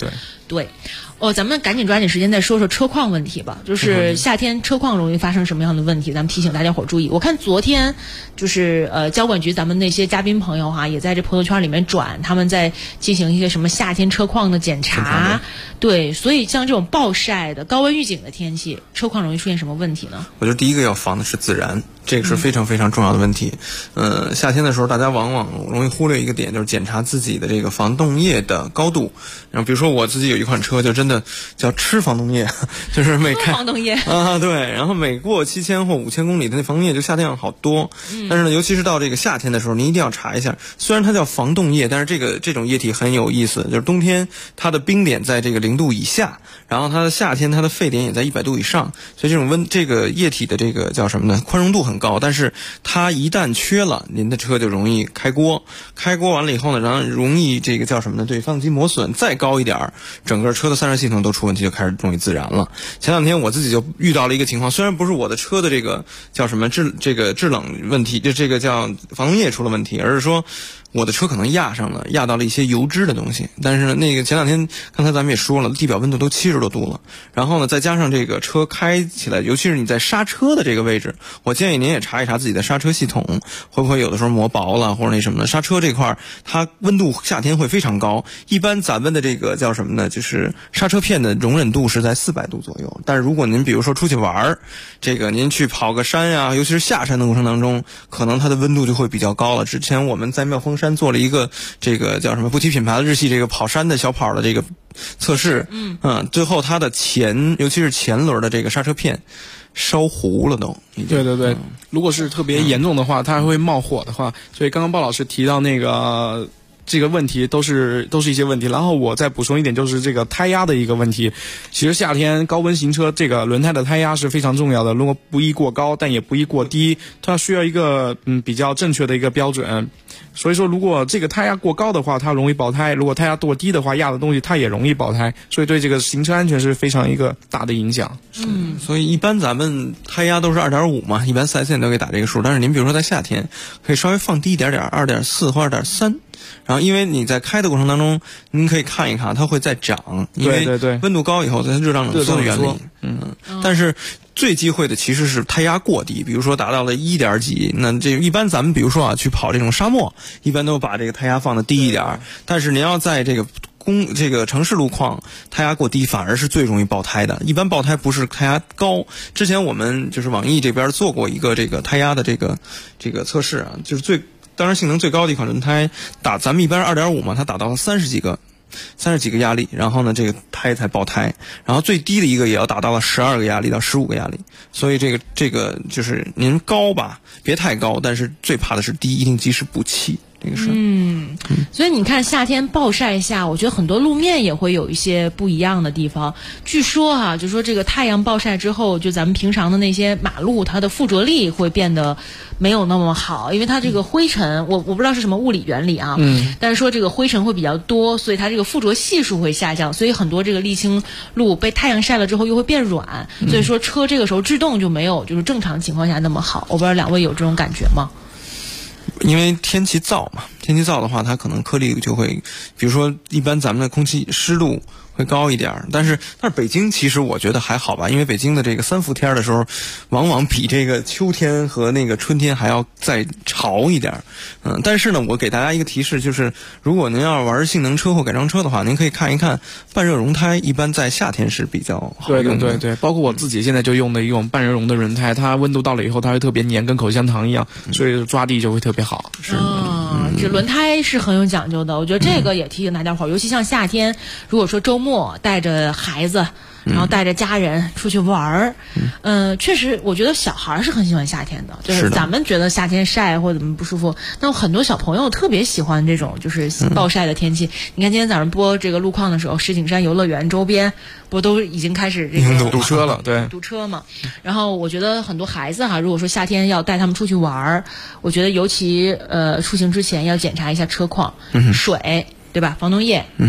对。咱们赶紧抓紧时间再说说车况问题吧。就是夏天车况容易发生什么样的问题，咱们提醒大家伙注意。我看昨天就是交管局咱们那些嘉宾朋友哈，也在这朋友圈里面转，他们在进行一些什么夏天车况的检查。对，所以像这种暴晒的、高温预警的天气，车况容易出现什么问题呢？ 我觉得第一个要防的是自燃，这个是非常非常重要的问题。夏天的时候，大家往往容易忽略一个点，就是检查自己的这个防冻液的高度。然后比如说我自己有一款车，就真的叫吃防冻液，就是每开防冻液啊，对，然后每过7000或5000公里的那防冻液就下降好多。但是呢，尤其是到这个夏天的时候，您一定要查一下。虽然它叫防冻液，但是这种液体很有意思，就是冬天它的冰点在这个0度以下，然后它的夏天它的沸点也在100度以上，所以这个液体的这个叫什么呢？宽容度很高，但是它一旦缺了，您的车就容易开锅。开锅完了以后呢，然后容易这个叫什么呢？对发动机磨损再高一点，整个车的散热系统都出问题，就开始容易自燃了。前两天我自己就遇到了一个情况，虽然不是我的车的这个叫什么制冷问题，就这个叫防冻液出了问题，而是说我的车可能压到了一些油脂的东西。但是呢，那个前两天刚才咱们也说了，地表温度都70多度了，然后呢再加上这个车开起来，尤其是你在刹车的这个位置，我建议您也查一查自己的刹车系统会不会有的时候磨薄了或者那什么的。刹车这块它温度夏天会非常高，一般咱们的这个叫什么呢，就是刹车片的容忍度是在400度左右。但是如果您比如说出去玩，这个您去跑个山呀，尤其是下山的过程当中，可能它的温度就会比较高了。之前我们在妙峰山做了一个这个叫什么不提品牌的日系这个跑山的小跑的这个测试，最后它的尤其是前轮的这个刹车片烧糊了都。 对对对，如果是特别严重的话，它还会冒火的话，所以刚刚鲍老师提到那个这个问题都是一些问题。然后我再补充一点，就是这个胎压的一个问题。其实夏天高温行车，这个轮胎的胎压是非常重要的，如果不宜过高，但也不宜过低，它需要一个比较正确的一个标准。所以说如果这个胎压过高的话，它容易爆胎，如果胎压过低的话，压的东西它也容易爆胎，所以对这个行车安全是非常一个大的影响。 所以一般咱们胎压都是 2.5 嘛，一般4S店都给打这个数。但是您比如说在夏天可以稍微放低一点点， 2.4 或 2.3，然后因为你在开的过程当中，您可以看一看它会再涨，因为温度高以后它热胀冷缩的原理。但是最忌讳的其实是胎压过低，比如说达到了1点几，那这一般咱们比如说去跑这种沙漠，一般都把这个胎压放的低一点。但是您要在这个城市路况，胎压过低反而是最容易爆胎的。一般爆胎不是胎压高，之前我们就是网易这边做过一个这个胎压的这个测试啊，就是当然性能最高的一款轮胎咱们一般是 2.5 嘛，它打到了30几个压力，然后呢这个胎才爆胎，然后最低的一个也要达到了12个压力到15个压力。所以这个就是您高吧，别太高，但是最怕的是低，一定及时补气。这个是所以你看夏天暴晒下，我觉得很多路面也会有一些不一样的地方。据说就说这个太阳暴晒之后，就咱们平常的那些马路，它的附着力会变得没有那么好，因为它这个灰尘，我不知道是什么物理原理啊，但是说这个灰尘会比较多，所以它这个附着系数会下降，所以很多这个沥青路被太阳晒了之后又会变软，所以说车这个时候制动就没有就是正常情况下那么好。我不知道两位有这种感觉吗？ 因为天气燥嘛，天气燥的话，它可能颗粒就会，比如说一般咱们的空气湿度会高一点，但是北京其实我觉得还好吧，因为北京的这个3伏天的时候，往往比这个秋天和那个春天还要再潮一点。但是呢，我给大家一个提示，就是如果您要玩性能车或改装车的话，您可以看一看半热熔胎，一般在夏天是比较好用的。 对，包括我自己现在就用的一种半热熔的轮胎，它温度到了以后，它会特别黏，跟口香糖一样，所以抓地就会特别好。 这轮胎是很有讲究的，我觉得这个也提醒大家伙，尤其像夏天，如果说周末带着孩子，然后带着家人出去玩儿，确实我觉得小孩是很喜欢夏天的，就是咱们觉得夏天晒或者怎么不舒服，那很多小朋友特别喜欢这种就是暴晒的天气。你看今天早上播这个路况的时候，石景山游乐园周边不都已经开始这个堵车了，对， 堵车嘛。然后我觉得很多孩子如果说夏天要带他们出去玩儿，我觉得尤其出行之前要检查一下车况，水对吧？防冻液，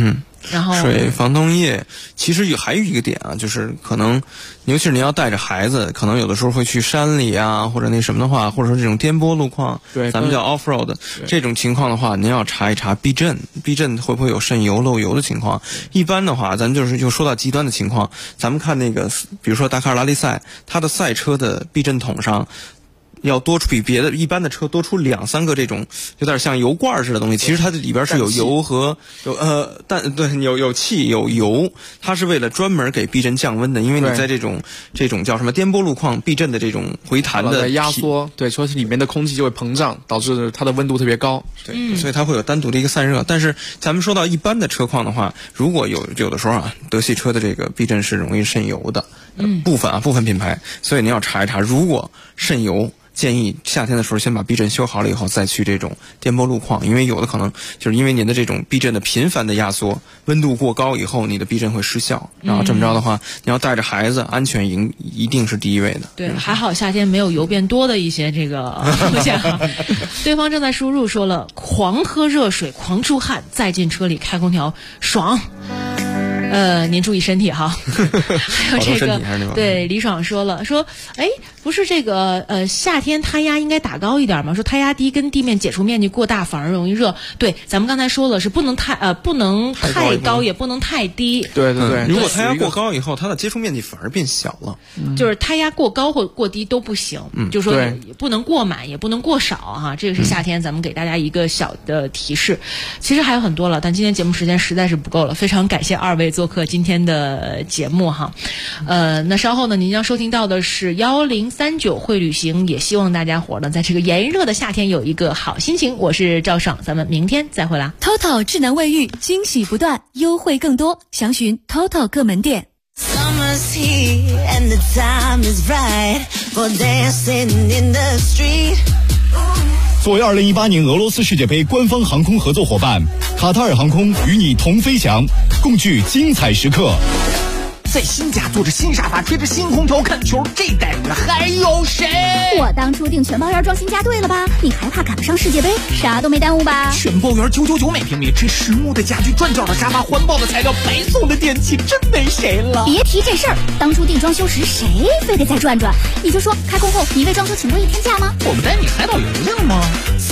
然后水、防冻液，其实还有一个点啊，就是可能，尤其是您要带着孩子，可能有的时候会去山里啊，或者那什么的话，或者说这种颠簸路况， 对， 咱们叫 off road 这种情况的话，您要查一查避震会不会有渗油漏油的情况。一般的话，咱们就说到极端的情况，咱们看那个，比如说达喀尔拉力赛，它的赛车的避震筒上要多出比别的一般的车多出2-3个这种有点像油罐似的东西，其实它这里边是有油和有气有油，它是为了专门给避震降温的，因为你在这种叫什么颠簸路况避震的这种回弹的压缩，对，说是里面的空气就会膨胀，导致它的温度特别高， 对，所以它会有单独的一个散热。但是咱们说到一般的车况的话，如果有的时候啊，德系车的这个避震是容易渗油的，部分品牌，所以您要查一查，如果渗油，建议夏天的时候先把避震修好了以后再去这种颠簸路况，因为有的可能就是因为您的这种避震的频繁的压缩，温度过高以后你的避震会失效，然后这么着的话，你要带着孩子，安全一定是第一位的。 对，还好夏天没有油变多的一些这个出现。对方正在输入说了，狂喝热水，狂出汗，再进车里开空调，爽。您注意身体哈。还有这个，对，李爽说了，说，哎，不是这个夏天胎压应该打高一点吗？说胎压低跟地面接触面积过大反而容易热。对，咱们刚才说了是不能太高，也不能太低。 对， 如果胎压过高以后，它的接触面积反而变小了。 就是胎压过高或过低都不行，就说不能过满也不能过少哈。这个是夏天咱们给大家一个小的提示。其实还有很多了，但今天节目时间实在是不够了，非常感谢二位做客今天的节目哈。那稍后呢，您将收听到的是1039会旅行，也希望大家伙呢在这个炎热的夏天有一个好心情。我是赵爽，咱们明天再会啦。 TOTO 智能卫浴，惊喜不断，优惠更多，详询 TOTO 各门店。 Summer's here and the time is right for dancing in the street. 作为2018年俄罗斯世界杯官方航空合作伙伴，卡塔尔航空与你同飞翔，共聚精彩时刻。 在新家坐着新沙发，吹着新空调看球，这待遇还有谁？ 我当初订全包园装新家对了吧？你还怕赶不上世界杯？啥都没耽误吧？ 全包园999每平米，这实木的家具，转角的沙发，环保的材料，白送的电器，真没谁了。 别提这事儿，当初订装修时谁非得再转转？你就说开工后你为装修请过一天假吗？ 我们带你海岛邮令吗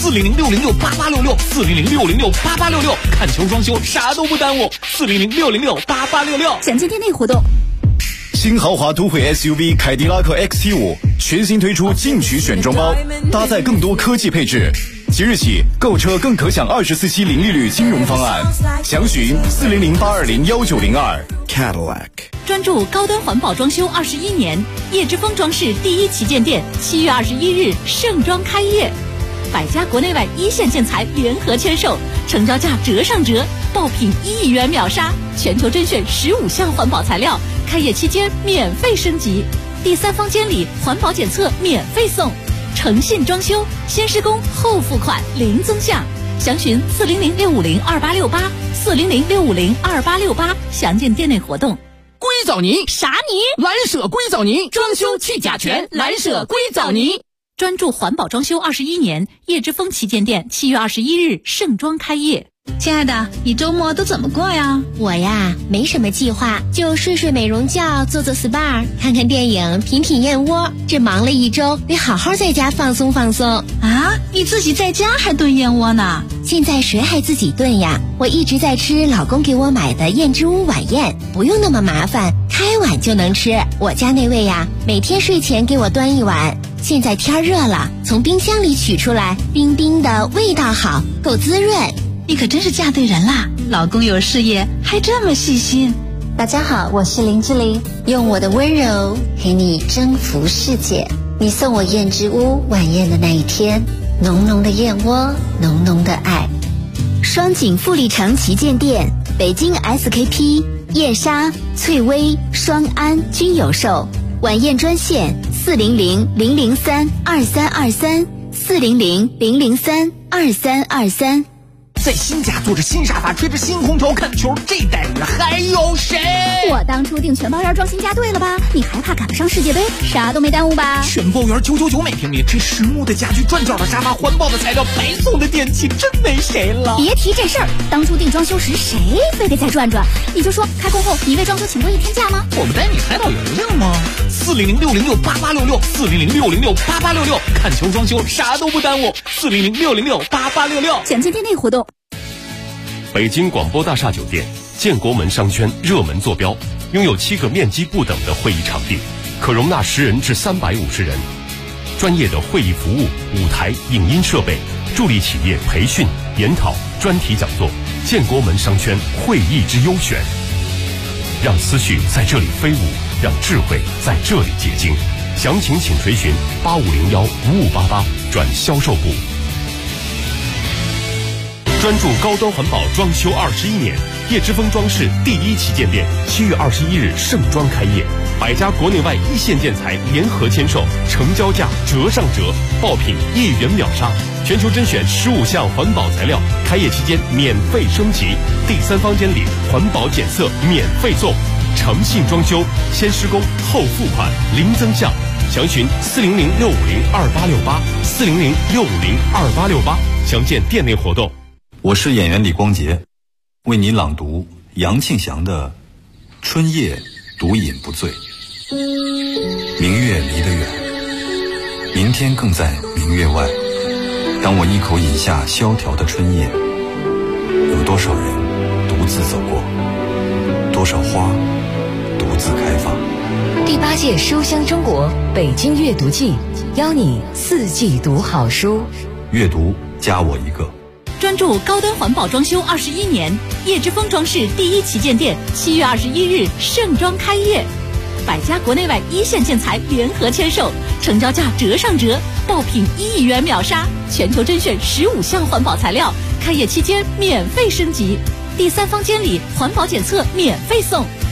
？400-606-8866，400-606-8866，看球装修啥都不耽误，400-606-8866。 详情店内活动。 新豪华都会 SUV 凯迪拉克 XT5 全新推出进取选装包，搭载更多科技配置。即日起购车更可享24期零利率金融方案，详询400-820-1902 Cadillac。 专注高端环保装修21年，叶之峰装饰第一旗舰店7月21日盛装开业，100家国内外一线建材联合签售，成交价折上折，爆品1亿元秒杀，全球甄选15项环保材料，开业期间免费升级，第三方监理环保检测免费送，诚信装修，先施工后付款零增项，详询400-650-2868，400-650-2868，详见店内活动。 硅藻泥啥泥？ 蓝舍硅藻泥，装修去甲醛，蓝舍硅藻泥。 专注环保装修21年，叶之峰旗舰店7月21日盛装开业。 亲爱的，你周末都怎么过呀？ 我呀，没什么计划，就睡睡美容觉，做做 SPA， 看看电影，品品燕窝。这忙了一周，得好好在家放松放松。 啊，你自己在家还炖燕窝呢？ 现在谁还自己炖呀？我一直在吃老公给我买的燕之屋晚宴，不用那么麻烦，开碗就能吃。我家那位呀，每天睡前给我端一碗。现在天热了，从冰箱里取出来，冰冰的，味道好，够滋润。 你可真是嫁对人啦！老公有事业，还这么细心。 大家好，我是林志玲，用我的温柔陪你征服世界。你送我燕之屋晚宴的那一天，浓浓的燕窝，浓浓的爱。 双井富力城旗舰店，北京 SKP、燕莎、翠微、双安均有售。晚宴专线400-003-2323，400-003-2323。 在新家坐着新沙发，吹着新空调看球，这待遇还有谁？ 我当初订全包园装新家对了吧？你还怕赶不上世界杯？啥都没耽误吧？ 全包园999每平米，这实木的家具、转角的沙发、环保的材料、白送的电器，真没谁了。 别提这事儿，当初订装修时谁非得再转转？你就说开工后你为装修请过1天假吗？ 我不带你海岛邮令吗？400-606-8866，400-606-8866，看球装修啥都不耽误，400-606-8866。 详情店内活动。 北京广播大厦酒店建国门商圈热门坐标，拥有7个面积不等的会议场地，可容纳10人至350人。专业的会议服务、舞台、影音设备，助力企业培训、研讨、专题讲座。建国门商圈会议之优选，让思绪在这里飞舞，让智慧在这里结晶。详情请垂询8501-5588转销售部。专注高端环保装修21年，叶之峰装饰第1旗舰店7月21日盛装开业，100家国内外一线建材联合签售，成交价折上折，爆品1元秒杀，全球甄选15项环保材料，开业期间免费升级，第3方监理，环保检测免费送，诚信装修，先施工后付款，零增项，详询400-650-2868，400-650-2868，详见店内活动。 我是演员李光洁，为你朗读杨庆祥的《春夜独饮不醉》。明月离得远，明天更在明月外。当我一口饮下萧条的春夜，有多少人独自走过，多少花独自开放。 第8届书香中国北京阅读季，邀你4季读好书。 阅读加我一个。 专注高端环保装修21年，叶之峰装饰第1旗舰店7月21日盛装开业，100家国内外一线建材联合签售，成交价折上折，爆品1元秒杀，全球甄选15项环保材料，开业期间免费升级，第3方监理，环保检测免费送。